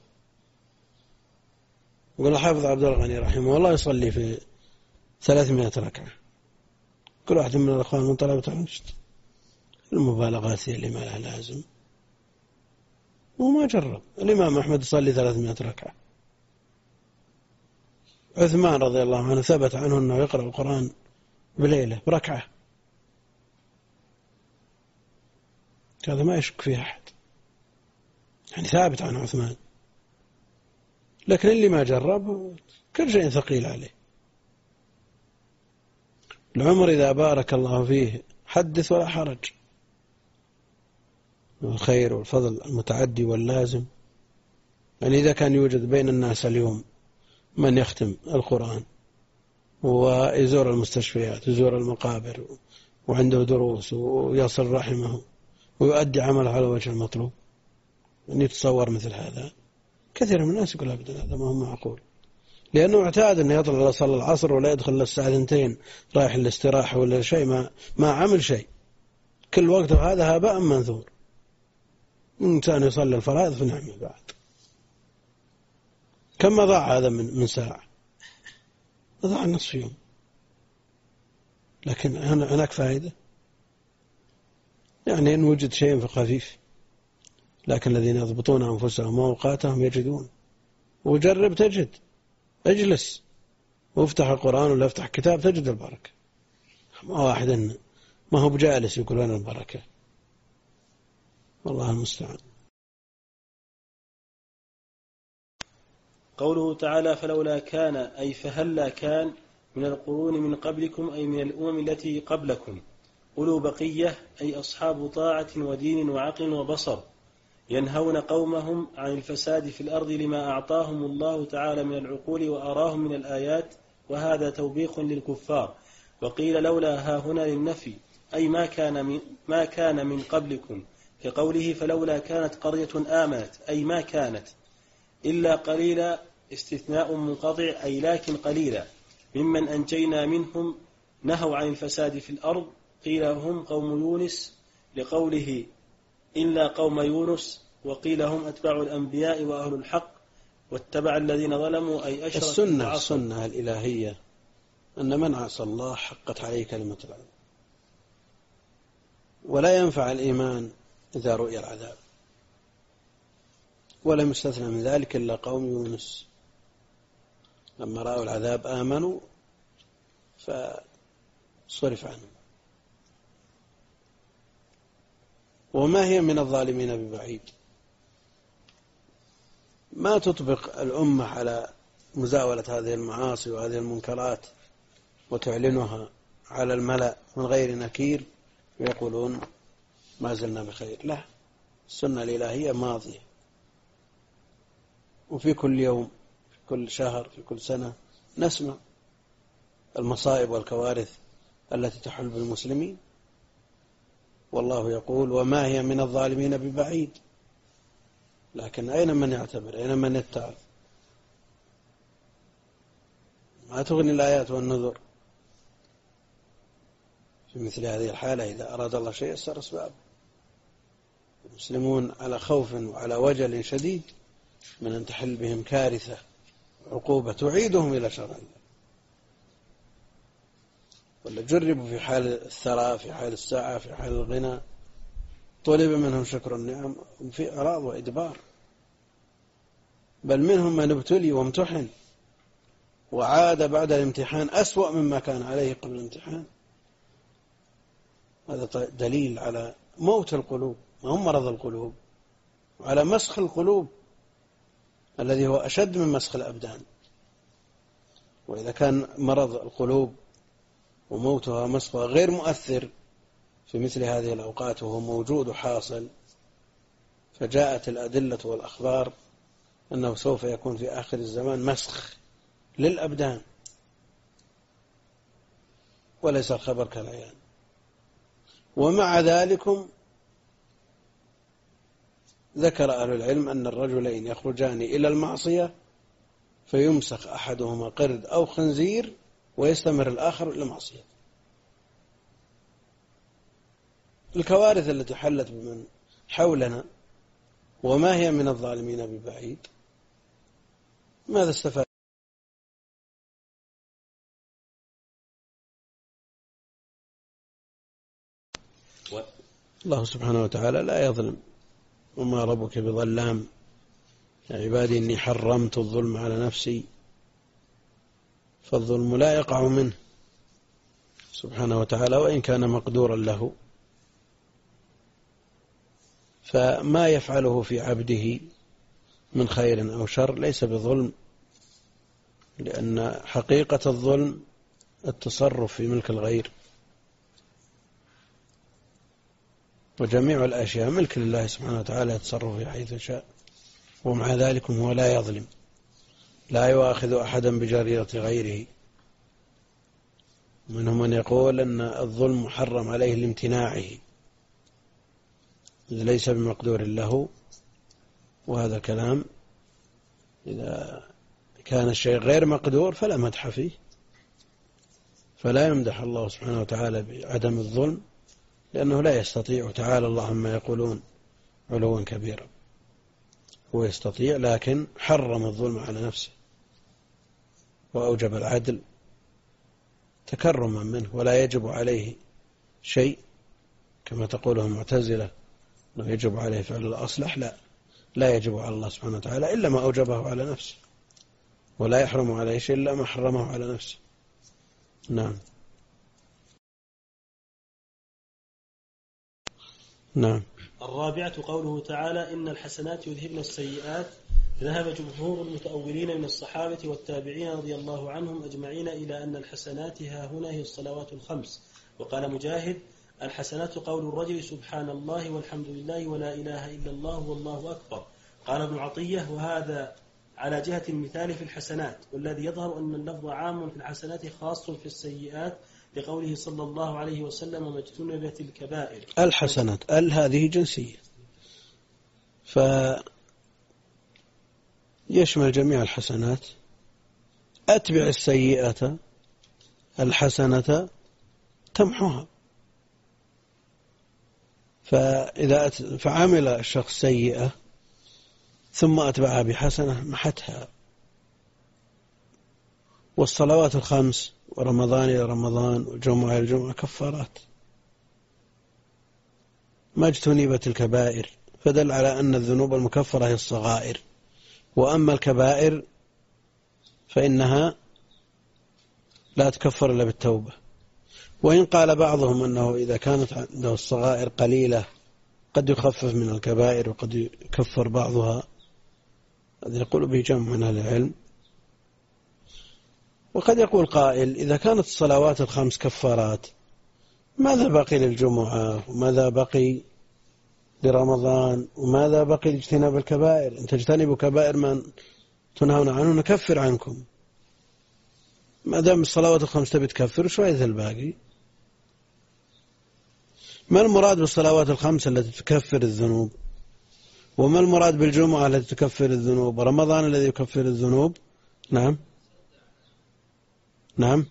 يقول الحافظ عبد الغني رحمه الله يصلي في ثلاثمائة ركعة، كل واحد من الأخوان من طلبة العلم. المبالغات هي اللي ما لها لازم، وما جرب. الإمام أحمد يصلي ثلاثمائة ركعة. عثمان رضي الله عنه ثبت عنه أنه يقرأ القرآن بليلة بركعة، هذا ما يشك فيه أحد، يعني ثابت عن عثمان. لكن اللي ما جرب كل شيء ثقيل عليه. العمر إذا بارك الله فيه حدث ولا حرج، الخير والفضل المتعدي واللازم. يعني إذا كان يوجد بين الناس اليوم من يختم القرآن ويزور المستشفيات ويزور المقابر وعنده دروس ويصل رحمه ويؤدي عمله على وجه المطلوب، أن يتصور مثل هذا، كثير من الناس يقول أبدا هذا ما هو معقول، لأنه اعتاد أنه يطلع لصلاة العصر ولا يدخل للساعة اثنتين رايح الاستراحة ولا شيء، ما, ما عمل شيء، كل وقته هذا هباء منثور. إنسان يصلي الفرائض في نعمه بعد، كم ضاع هذا من, من ساعة؟ ضاع نصف يوم. لكن هناك فائدة، يعني إن وجد شيء خفيف، لكن الذين يضبطون أنفسهم وأوقاتهم يجدون. وجرب تجد، اجلس وافتح القرآن ولا افتح كتاب تجد البركة. ما واحد ما هو بجالس يقول أنا البركة، والله المستعان. قوله تعالى فلولا كان أي فهلا كان من القرون من قبلكم أي من الأمم التي قبلكم أولو بقية أي أصحاب طاعة ودين وعقل وبصر ينهون قومهم عن الفساد في الأرض لما أعطاهم الله تعالى من العقول وأراهم من الآيات، وهذا توبيخ للكفار. وقيل لولا ها هنا للنفي أي ما كان من, ما كان من قبلكم، كقوله فلولا كانت قرية آمنت أي ما كانت إلا قليلا، استثناء منقطع أي لكن قليلا، ممن أنجينا منهم نهوا عن الفساد في الأرض. قيل هم قوم يونس لقوله إلا قوم يونس، وقيل هم أتباع الأنبياء وأهل الحق واتبع الذين ظلموا أي أشركوا. السنة, السنة الإلهية أن من عصى الله حقت عليه كلمة العذاب، ولا ينفع الإيمان إذا رؤي العذاب، ولم يستثنى من ذلك إلا قوم يونس، لما رأوا العذاب آمنوا فصرف عنهم. وما هي من الظالمين ببعيد. ما تطبق الأمة على مزاولة هذه المعاصي وهذه المنكرات وتعلنها على الملأ من غير نكير ويقولون ما زلنا بخير. لا، السنة الإلهية ماضية، وفي كل يوم في كل شهر في كل سنة نسمع المصائب والكوارث التي تحل بالمسلمين، والله يقول وما هي من الظالمين ببعيد. لكن أين من يعتبر؟ أين من يتعظ؟ ما تغني الآيات والنذر في مثل هذه الحالة. إذا أراد الله شيء يسر أسبابه. المسلمون على خوف وعلى وجل شديد من أن تحل بهم كارثة عقوبة تعيدهم إلى شر الله. ولا جربوا في حال الثراء، في حال السعة، في حال الغنى، طلب منهم شكر النعم في إعراض وإدبار. بل منهم من ابتلي وامتحن وعاد بعد الامتحان أسوأ مما كان عليه قبل الامتحان. هذا دليل على موت القلوب، ما هم مرض القلوب، وعلى مسخ القلوب الذي هو أشد من مسخ الأبدان. وإذا كان مرض القلوب وموتها مسخها غير مؤثر في مثل هذه الأوقات وهو موجود وحاصل، فجاءت الأدلة والأخبار أنه سوف يكون في آخر الزمان مسخ للأبدان، وليس الخبر كالعيان. ومع ذلك ذكر أهل العلم أن الرجلين يخرجان إلى المعصية فيمسخ أحدهما قرد أو خنزير ويستمر الآخر إلى معصية. الكوارث التي حلت بمن حولنا وما هي من الظالمين ببعيد، ماذا استفاد؟ الله سبحانه وتعالى لا يظلم، وما ربك بظلام. يا عبادي إني حرمت الظلم على نفسي، فالظلم لا يقع منه سبحانه وتعالى وإن كان مقدورا له. فما يفعله في عبده من خير أو شر ليس بظلم، لأن حقيقة الظلم التصرف في ملك الغير، وجميع الأشياء ملك لله سبحانه وتعالى يتصرف في حيث شاء، ومع ذلك هو لا يظلم، لا يؤاخذ أحدا بجريرة غيره. منهم من يقول أن الظلم محرم عليه لامتناعه إذ ليس بمقدور له، وهذا كلام إذا كان الشيء غير مقدور فلا مدح فيه، فلا يمدح الله سبحانه وتعالى بعدم الظلم، لأنه لا يستطيع تعالى الله عما يقولون علوا كبيرا. هو يستطيع، لكن حرم الظلم على نفسه وأوجب العدل تكرما منه، ولا يجب عليه شيء كما تقوله المعتزلة أنه يجب عليه فعل الأصلح. لا لا يجب على الله سبحانه وتعالى إلا ما أوجبه على نفسه، ولا يحرم عليه شيء إلا ما حرمه على نفسه. نعم نعم. الرابعة قوله تعالى إن الحسنات يذهبن السيئات. ذهب جمهور المتأولين من الصحابة والتابعين رضي الله عنهم أجمعين إلى أن الحسنات ها هنا هي الصلوات الخمس. وقال مجاهد الحسنات قول الرجل سبحان الله والحمد لله ولا إله إلا الله والله أكبر. قال ابن عطية وهذا على جهة المثال في الحسنات، والذي يظهر أن اللفظ عام في الحسنات خاص في السيئات لقوله صلى الله عليه وسلم ما اجتنبت الكبائر. الحسنات ال هذه جنسية فيشمل جميع الحسنات. أتبع السيئة الحسنة تمحوها، فإذا فعمل الشخص سيئة ثم أتبعها بحسنة محتها. والصلوات الخمس ورمضان إلى رمضان والجمعة إلى الجمعة كفارات ما اجتنبت الكبائر، فدل على أن الذنوب المكفرة هي الصغائر، وأما الكبائر فإنها لا تكفر إلا بالتوبة. وإن قال بعضهم أنه إذا كانت عنده الصغائر قليلة قد يخفف من الكبائر وقد يكفر بعضها، هذا يقول به جمع من أهل العلم. وقد يقول قائل إذا كانت الصلوات الخمس كفارات ماذا بقي للجمعة وماذا بقي لرمضان وماذا بقي لاجتناب الكبائر؟ إن تجتنبوا كبائر ما تنهون عنه نكفر عنكم. ما دام الصلوات الخمس تبي تكفر شوية الباقي. ما المراد بالصلوات الخمس التي تكفر الذنوب؟ وما المراد بالجمعة التي تكفر الذنوب؟ ورمضان الذي يكفر الذنوب؟ نعم نعم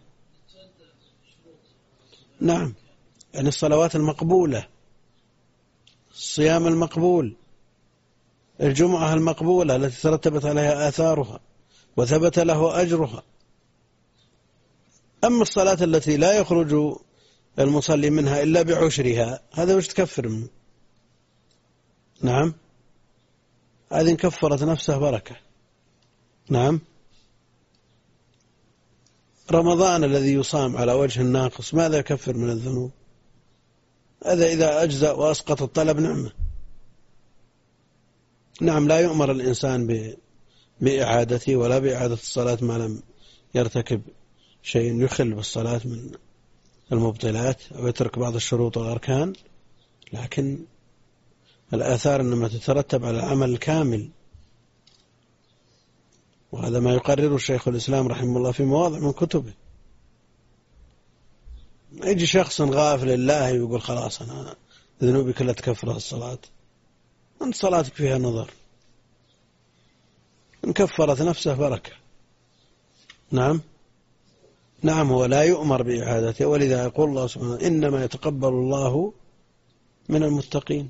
نعم يعني الصلوات المقبولة، الصيام المقبول، الجمعة المقبولة التي ترتبت عليها آثارها وثبت له أجرها. أما الصلاة التي لا يخرج المصلي منها إلا بعشرها هذا وش تكفر منه؟ نعم هذه كفرت نفسه بركة. نعم رمضان الذي يصام على وجه الناقص ماذا يكفر من الذنوب؟ هذا إذا أجزأ وأسقط الطلب نعمة. نعم لا يؤمر الإنسان بإعادته ولا بإعادة الصلاة ما لم يرتكب شيء يخل بالصلاة من المبطلات أو يترك بعض الشروط والأركان، لكن الآثار إنما تترتب على العمل الكامل، وهذا ما يقرره الشيخ الإسلام رحمه الله في مواضع من كتبه. يجي شخص غافل لله ويقول خلاص أنا ذنوبي كلها تكفرها الصلاة، أنت صلاتك فيها نظر، إن كفرت نفسه بركة. نعم نعم هو لا يؤمر بإعادته، ولذا يقول الله سبحانه إنما يتقبل الله من المتقين.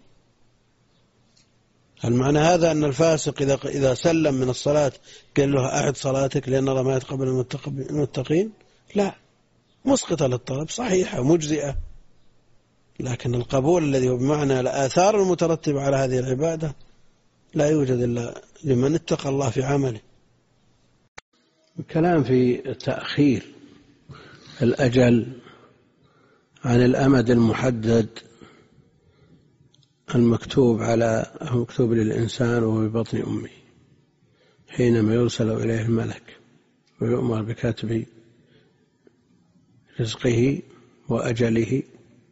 هل معنى هذا أن الفاسق إذا إذا سلم من الصلاة قال له أعد صلاتك لأن الله ما يتقبل المتقين؟ لا، مسقطة للطلب صحيحة مجزئة، لكن القبول الذي هو بمعنى الآثار المترتبة على هذه العبادة لا يوجد إلا لمن اتقى الله في عمله. الكلام في تأخير الأجل عن الأمد المحدد المكتوب على مكتوب للإنسان وهو ببطن أمه حينما يرسل إليه الملك ويؤمر بكتب رزقه وأجله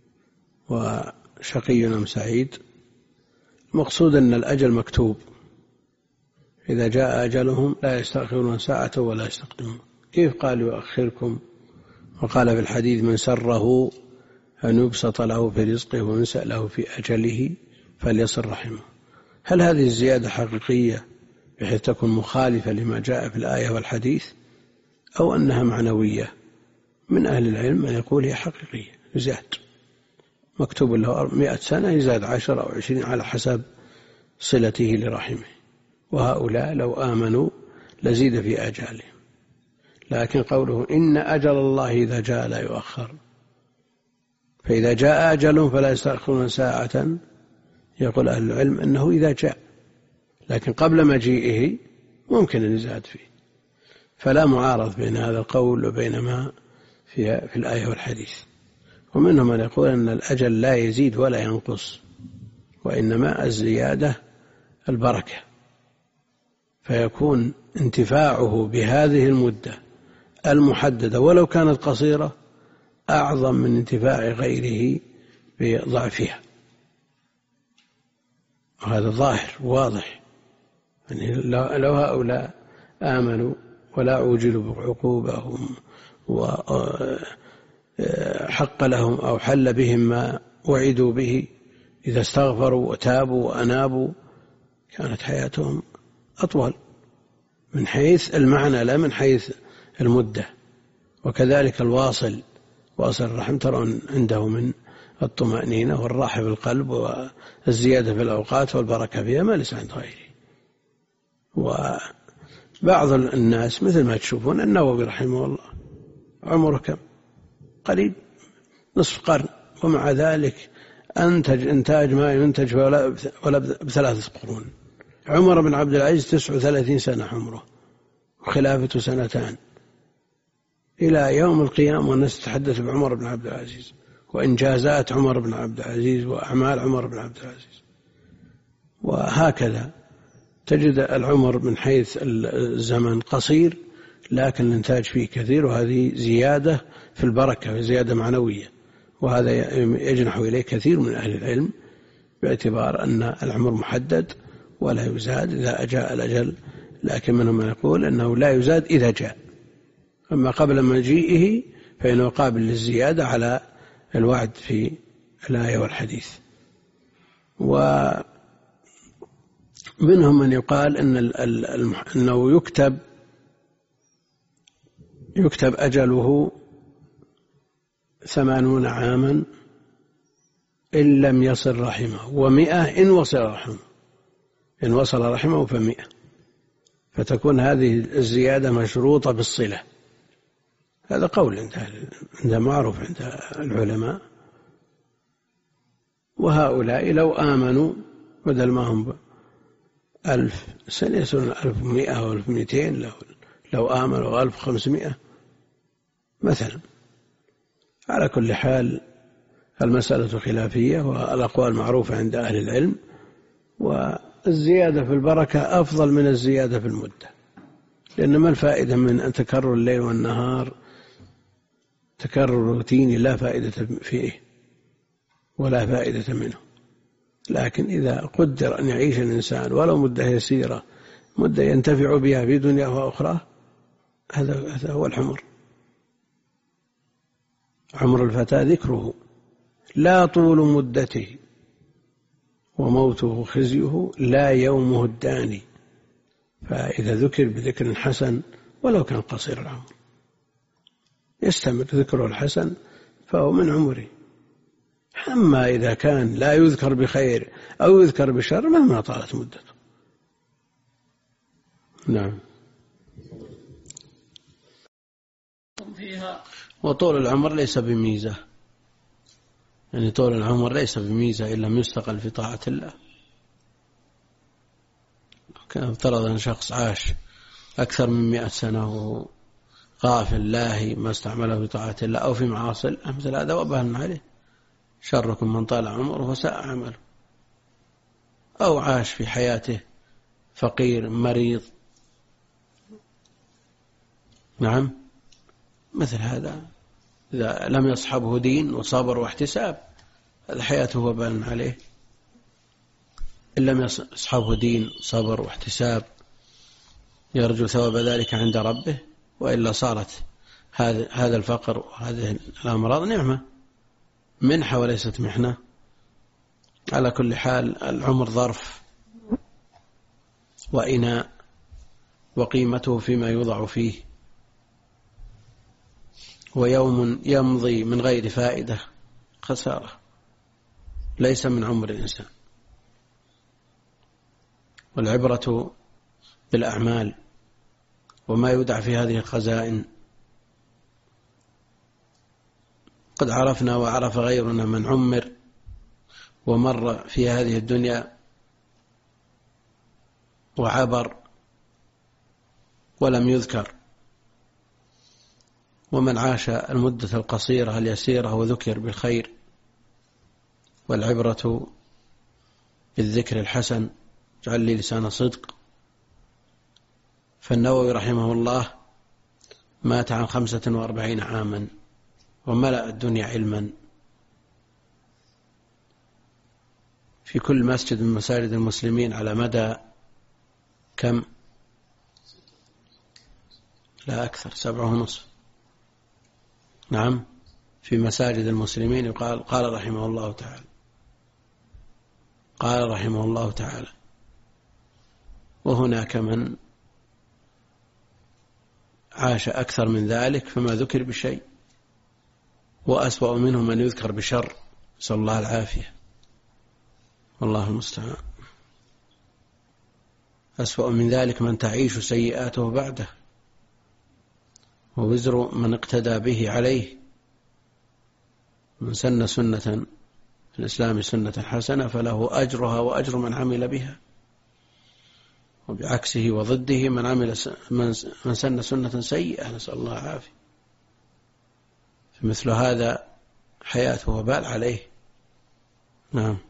وشقي أم سعيد. المقصود أن الأجل مكتوب، إذا جاء أجلهم لا يستأخرون ساعة ولا يستقدمون. كيف قال يؤخركم؟ وقال في الحديث من سره أن يبسط له في رزقه وينسأ له في أجله فليصل رحمه. هل هذه الزيادة حقيقية بحيث تكون مخالفة لما جاء في الآية والحديث، أو أنها معنوية؟ من أهل العلم من يقول هي حقيقية، يزاد مكتوب له مئة سنة يزاد عشر أو عشرين على حسب صلته لرحمه، وهؤلاء لو آمنوا لزيد في أجالهم. لكن قوله إن أجل الله إذا جاء لا يؤخر، فإذا جاء أجلهم فلا يستأخرون ساعة. يقول أهل العلم أنه إذا جاء، لكن قبل مجيئه ممكن أن يزاد فيه، فلا معارض بين هذا القول وبين ما في, في الآية والحديث. ومنهم من يقول أن الأجل لا يزيد ولا ينقص، وإنما الزيادة البركة، فيكون انتفاعه بهذه المدة المحددة ولو كانت قصيرة أعظم من انتفاع غيره بضعفها. وهذا ظاهر واضح، يعني لو هؤلاء آمنوا ولا عوجلوا بعقوبهم وحق لهم أو حل بهم ما وعدوا به، إذا استغفروا وتابوا وأنابوا كانت حياتهم أطول من حيث المعنى لا من حيث المدة. وكذلك الواصل واصل الرحم ترون عنده من الطمأنينة والراحة في القلب والزيادة في الأوقات والبركة فيها ما ليس عند غيره. وبعض الناس مثل ما تشوفون النووي رحمه الله عمره كم؟ قريب نصف قرن، ومع ذلك أنتج إنتاج ما ينتج ولا, ولا بثلاثة قرون. عمر بن عبد العزيز تسع وثلاثين سنة عمره وخلافته سنتان، إلى يوم القيامة والناس تتحدث بعمر بن عبد العزيز وإنجازات عمر بن عبد العزيز وأعمال عمر بن عبد العزيز. وهكذا تجد العمر من حيث الزمن قصير لكن الإنتاج فيه كثير، وهذه زيادة في البركة، زيادة معنوية، وهذا يجنح إليه كثير من أهل العلم باعتبار أن العمر محدد ولا يزاد إذا جاء الأجل. لكن منهم من يقول أنه لا يزاد إذا جاء، أما قبل مجيئه فإنه قابل للزيادة على الوعد في الآية والحديث. ومنهم من يقال إن أنه يكتب يكتب أجله ثمانون عاما إن لم يصل رحمه، ومئة إن وصل رحمه، إن وصل رحمه فمئة، فتكون هذه الزيادة مشروطة بالصلة. هذا قول عند معروف عند العلماء. وهؤلاء لو آمنوا بدل ما هم ألف سنة يصيرون ألف ومئة أو ألف ومئتين، لو, لو آمنوا ألف وخمسمائة مثلا. على كل حال المسألة خلافية، والأقوال معروفة عند أهل العلم، والزيادة في البركة أفضل من الزيادة في المدة، لأن ما الفائدة من أن تكرر الليل والنهار تكرر روتيني لا فائدة فيه ولا فائدة منه. لكن إذا قدر أن يعيش الإنسان ولو مدة يسيرة، مدة ينتفع بها في دنيا وأخرى، هذا هو العمر. عمر الفتى ذكره لا طول مدته، وموته خزيه لا يومه الداني. فإذا ذكر بذكر حسن ولو كان قصير العمر يستمر ذكره الحسن فهو من عمره. أما إذا كان لا يذكر بخير أو يذكر بشر مهما طالت مدته. نعم. وطول العمر ليس بميزة، يعني طول العمر ليس بميزة إن لم يستقل في طاعة الله. كان افترض أن شخص عاش أكثر من مئة سنة وهو غافل لاهي ما استعمله في طاعة الله أو في معاصي، مثل هذا وبال عليه. شركم من طال عمره وساء عمله. أو عاش في حياته فقير مريض، نعم، مثل هذا إذا لم يصحبه دين وصبر واحتساب هذا حياته وبال عليه. إن لم يصحبه دين صبر واحتساب يرجو ثواب ذلك عند ربه، وإلا صارت هذا الفقر وهذه الأمراض نعمة، منحة وليست محنة. على كل حال العمر ظرف وإناء، وقيمته فيما يوضع فيه. ويوم يمضي من غير فائدة خسارة، ليس من عمر الإنسان. والعبرة بالأعمال وما يودع في هذه الخزائن. قد عرفنا وعرف غيرنا من عمر ومر في هذه الدنيا وعبر ولم يذكر، ومن عاش المدة القصيرة اليسيرة وذكر بالخير. والعبرة بالذكر الحسن. اجعل لي لسان صدق. فالنووي رحمه الله مات عن خمسة وأربعين عاما وملأ الدنيا علما، في كل مسجد من مساجد المسلمين على مدى كم؟ لا أكثر، سبعة ونصف. نعم، في مساجد المسلمين يقال قال رحمه الله تعالى قال رحمه الله تعالى وهناك من عاش أكثر من ذلك فما ذكر بشيء، وأسوأ منه من يذكر بشر، نسأل الله العافية، والله المستعان. أسوأ من ذلك من تعيش سيئاته بعده، ووزر من اقتدى به عليه. من سن سنة في الإسلام سنة حسنة فله أجرها وأجر من عمل بها، وبعكسه وضده من عمل من سن سنة سيئة، نسأل الله العافية. فمثل هذا حياته وبال عليه. نعم.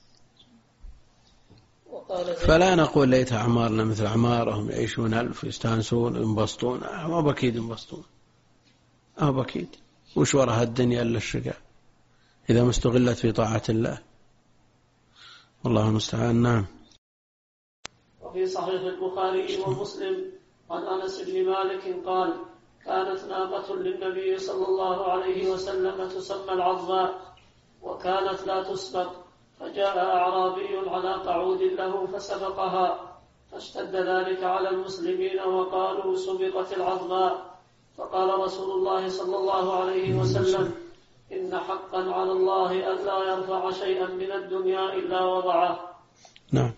فلا نقول ليت أعمارنا مثل أعمارهم يعيشون ألف ويستانسون وينبسطون. ما بكيد ينبسطون، ما بكيد. وش وراها الدنيا إلا الشقاء إذا ما استغلت في طاعة الله، والله المستعان. نعم. وفي صحيح البخاري ومسلم عن أنس بن مالك قال: كانت ناقة للنبي صلى الله عليه وسلم تسمى العظماء وكانت لا تسبق، فجاء أعرابي على قعود له فسبقها، فاشتد ذلك على المسلمين وقالوا سبقت العظماء. فقال رسول الله صلى الله عليه وسلم: إن حقا على الله ألا يرفع شيئا من الدنيا إلا وضعه. نعم،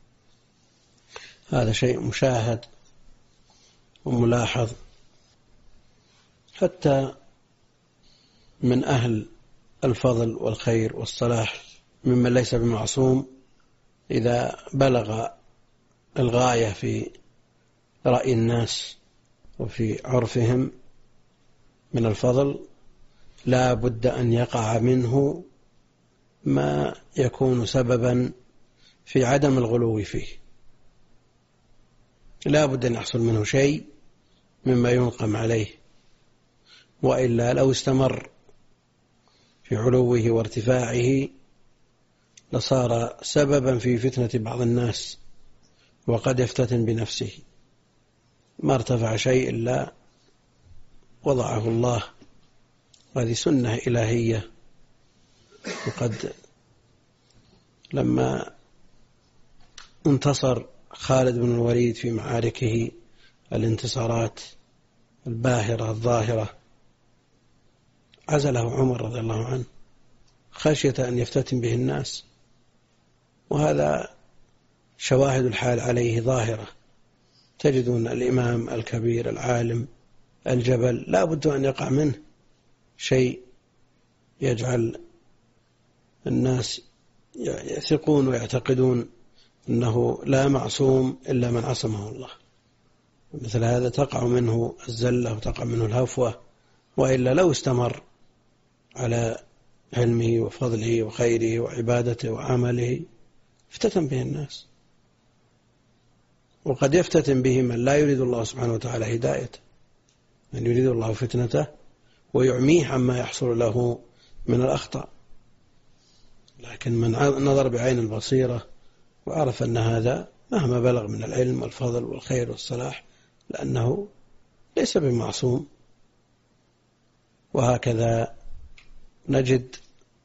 هذا شيء مشاهد وملاحظ حتى من أهل الفضل والخير والصلاح ممن ليس بمعصوم، إذا بلغ الغاية في رأي الناس وفي عرفهم من الفضل لا بد أن يقع منه ما يكون سببا في عدم الغلو فيه، لا بد أن يحصل منه شيء مما ينقم عليه، وإلا لو استمر في علوه وارتفاعه لصار سببا في فتنة بعض الناس وقد يفتتن بنفسه. ما ارتفع شيء إلا وضعه الله، هذه سنة إلهية. وقد لما انتصر خالد بن الوليد في معاركه الانتصارات الباهرة الظاهرة عزله عمر رضي الله عنه خشية أن يفتتن به الناس، وهذا شواهد الحال عليه ظاهرة. تجدون الإمام الكبير العالم الجبل لا بد أن يقع منه شيء يجعل الناس يثقون ويعتقدون أنه لا معصوم إلا من عصمه الله. مثل هذا تقع منه الزلة وتقع منه الهفوة، وإلا لو استمر على علمه وفضله وخيره وعبادته وعمله افتتن به الناس، وقد يفتتن به من لا يريد الله سبحانه وتعالى هدايته، من يريد الله فتنته ويعميه عما يحصل له من الأخطاء. لكن من نظر بعين البصيرة وعرف أن هذا مهما بلغ من العلم والفضل والخير والصلاح لأنه ليس بمعصوم. وهكذا نجد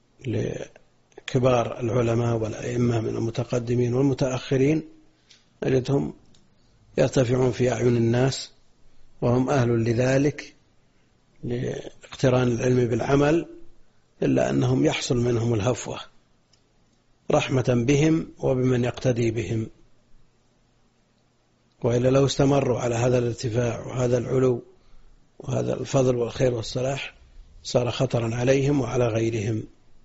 لكبار العلماء والأئمة من المتقدمين والمتأخرين نجدهم يرتفعون في أعين الناس وهم أهل لذلك لاقتران العلم بالعمل، إلا أنهم يحصل منهم الهفوة رحمة بهم وبمن يقتدي بهم، وإلا لو استمروا على هذا الارتفاع وهذا العلو وهذا الفضل والخير والصلاح صار خطرا عليهم وعلى غيرهم.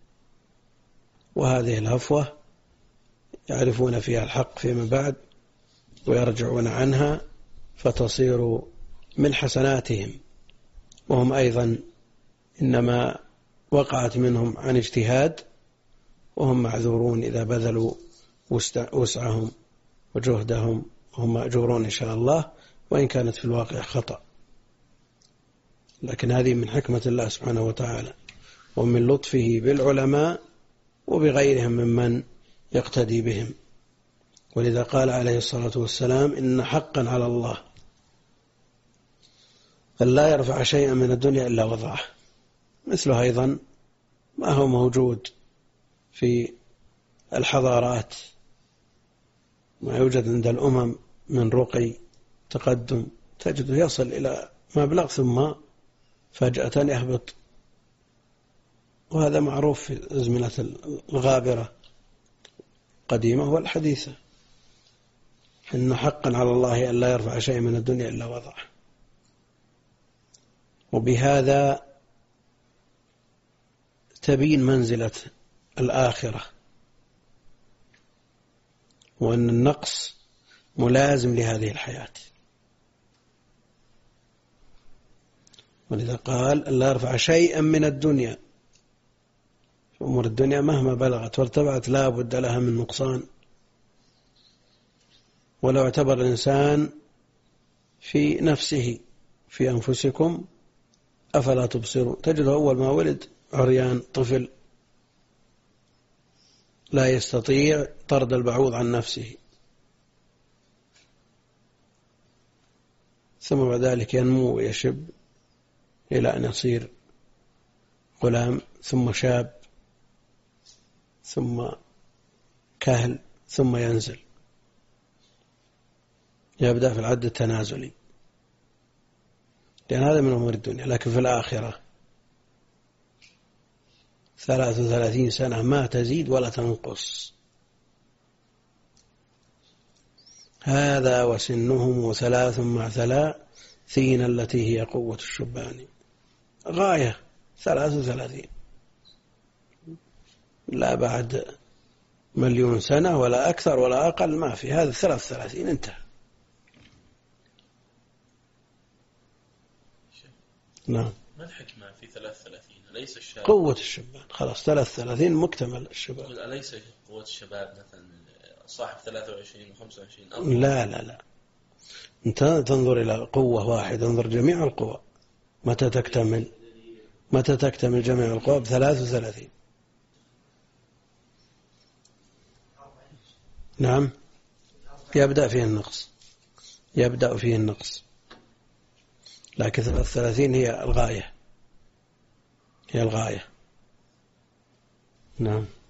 وهذه الهفوة يعرفون فيها الحق فيما بعد ويرجعون عنها فتصير من حسناتهم، وهم أيضا إنما وقعت منهم عن اجتهاد، وهم معذورون إذا بذلوا وسعهم وجهدهم، وهم مأجورون إن شاء الله وإن كانت في الواقع خطأ. لكن هذه من حكمة الله سبحانه وتعالى ومن لطفه بالعلماء وبغيرهم ممن يقتدي بهم. ولذا قال عليه الصلاة والسلام: إن حقا على الله ألا يرفع شيئا من الدنيا إلا وضعه. مثله أيضا ما هو موجود في الحضارات، ما يوجد عند الأمم من رقي تقدم تجده يصل إلى مبلغ ثم فجأة يهبط، وهذا معروف في الأزمنة الغابرة القديمة والحديثة. إن حقا على الله أن لا يرفع شيء من الدنيا إلا وضعه. وبهذا تبين منزلة الآخرة، وأن النقص ملازم لهذه الحياة. ولذا قال أن لا يرفع شيئا من الدنيا. أمور الدنيا مهما بلغت وارتفعت لا بد لها من نقصان. ولو اعتبر الإنسان في نفسه في أنفسكم أفلا تبصرون، تجد أول ما ولد عريان طفل لا يستطيع طرد البعوض عن نفسه، ثم بعد ذلك ينمو ويشب إلى أن يصير غلام ثم شاب ثم كهل ثم ينزل، يبدأ في العد التنازلي، لأن هذا من أمور الدنيا. لكن في الآخرة ثلاث وثلاثين سنة ما تزيد ولا تنقص. هذا وسنهم ثلاث مع ثلاثين التي هي قوة الشبان، غاية ثلاث وثلاثين، لا بعد مليون سنة ولا أكثر ولا أقل، ما في، هذا ثلاث وثلاثين انتهى. نعم. ما الحكمة في ثلاث وثلاثين؟ أليس الشباب قوة الشبان؟ خلاص ثلاث وثلاثين مكتمل الشباب. أليس قوة الشباب مثلا صاحب ثلاثة وعشرين وخمسة وعشرين؟ لا لا لا، أنت تنظر إلى قوة واحدة، انظر جميع القوى متى تكتمل، متى تكتمل جميع القوى؟ بثلاث وثلاثين. نعم، يبدأ فيه النقص، يبدأ فيه النقص، لكن ثلاث وثلاثين هي الغاية، هي الغاية. نعم.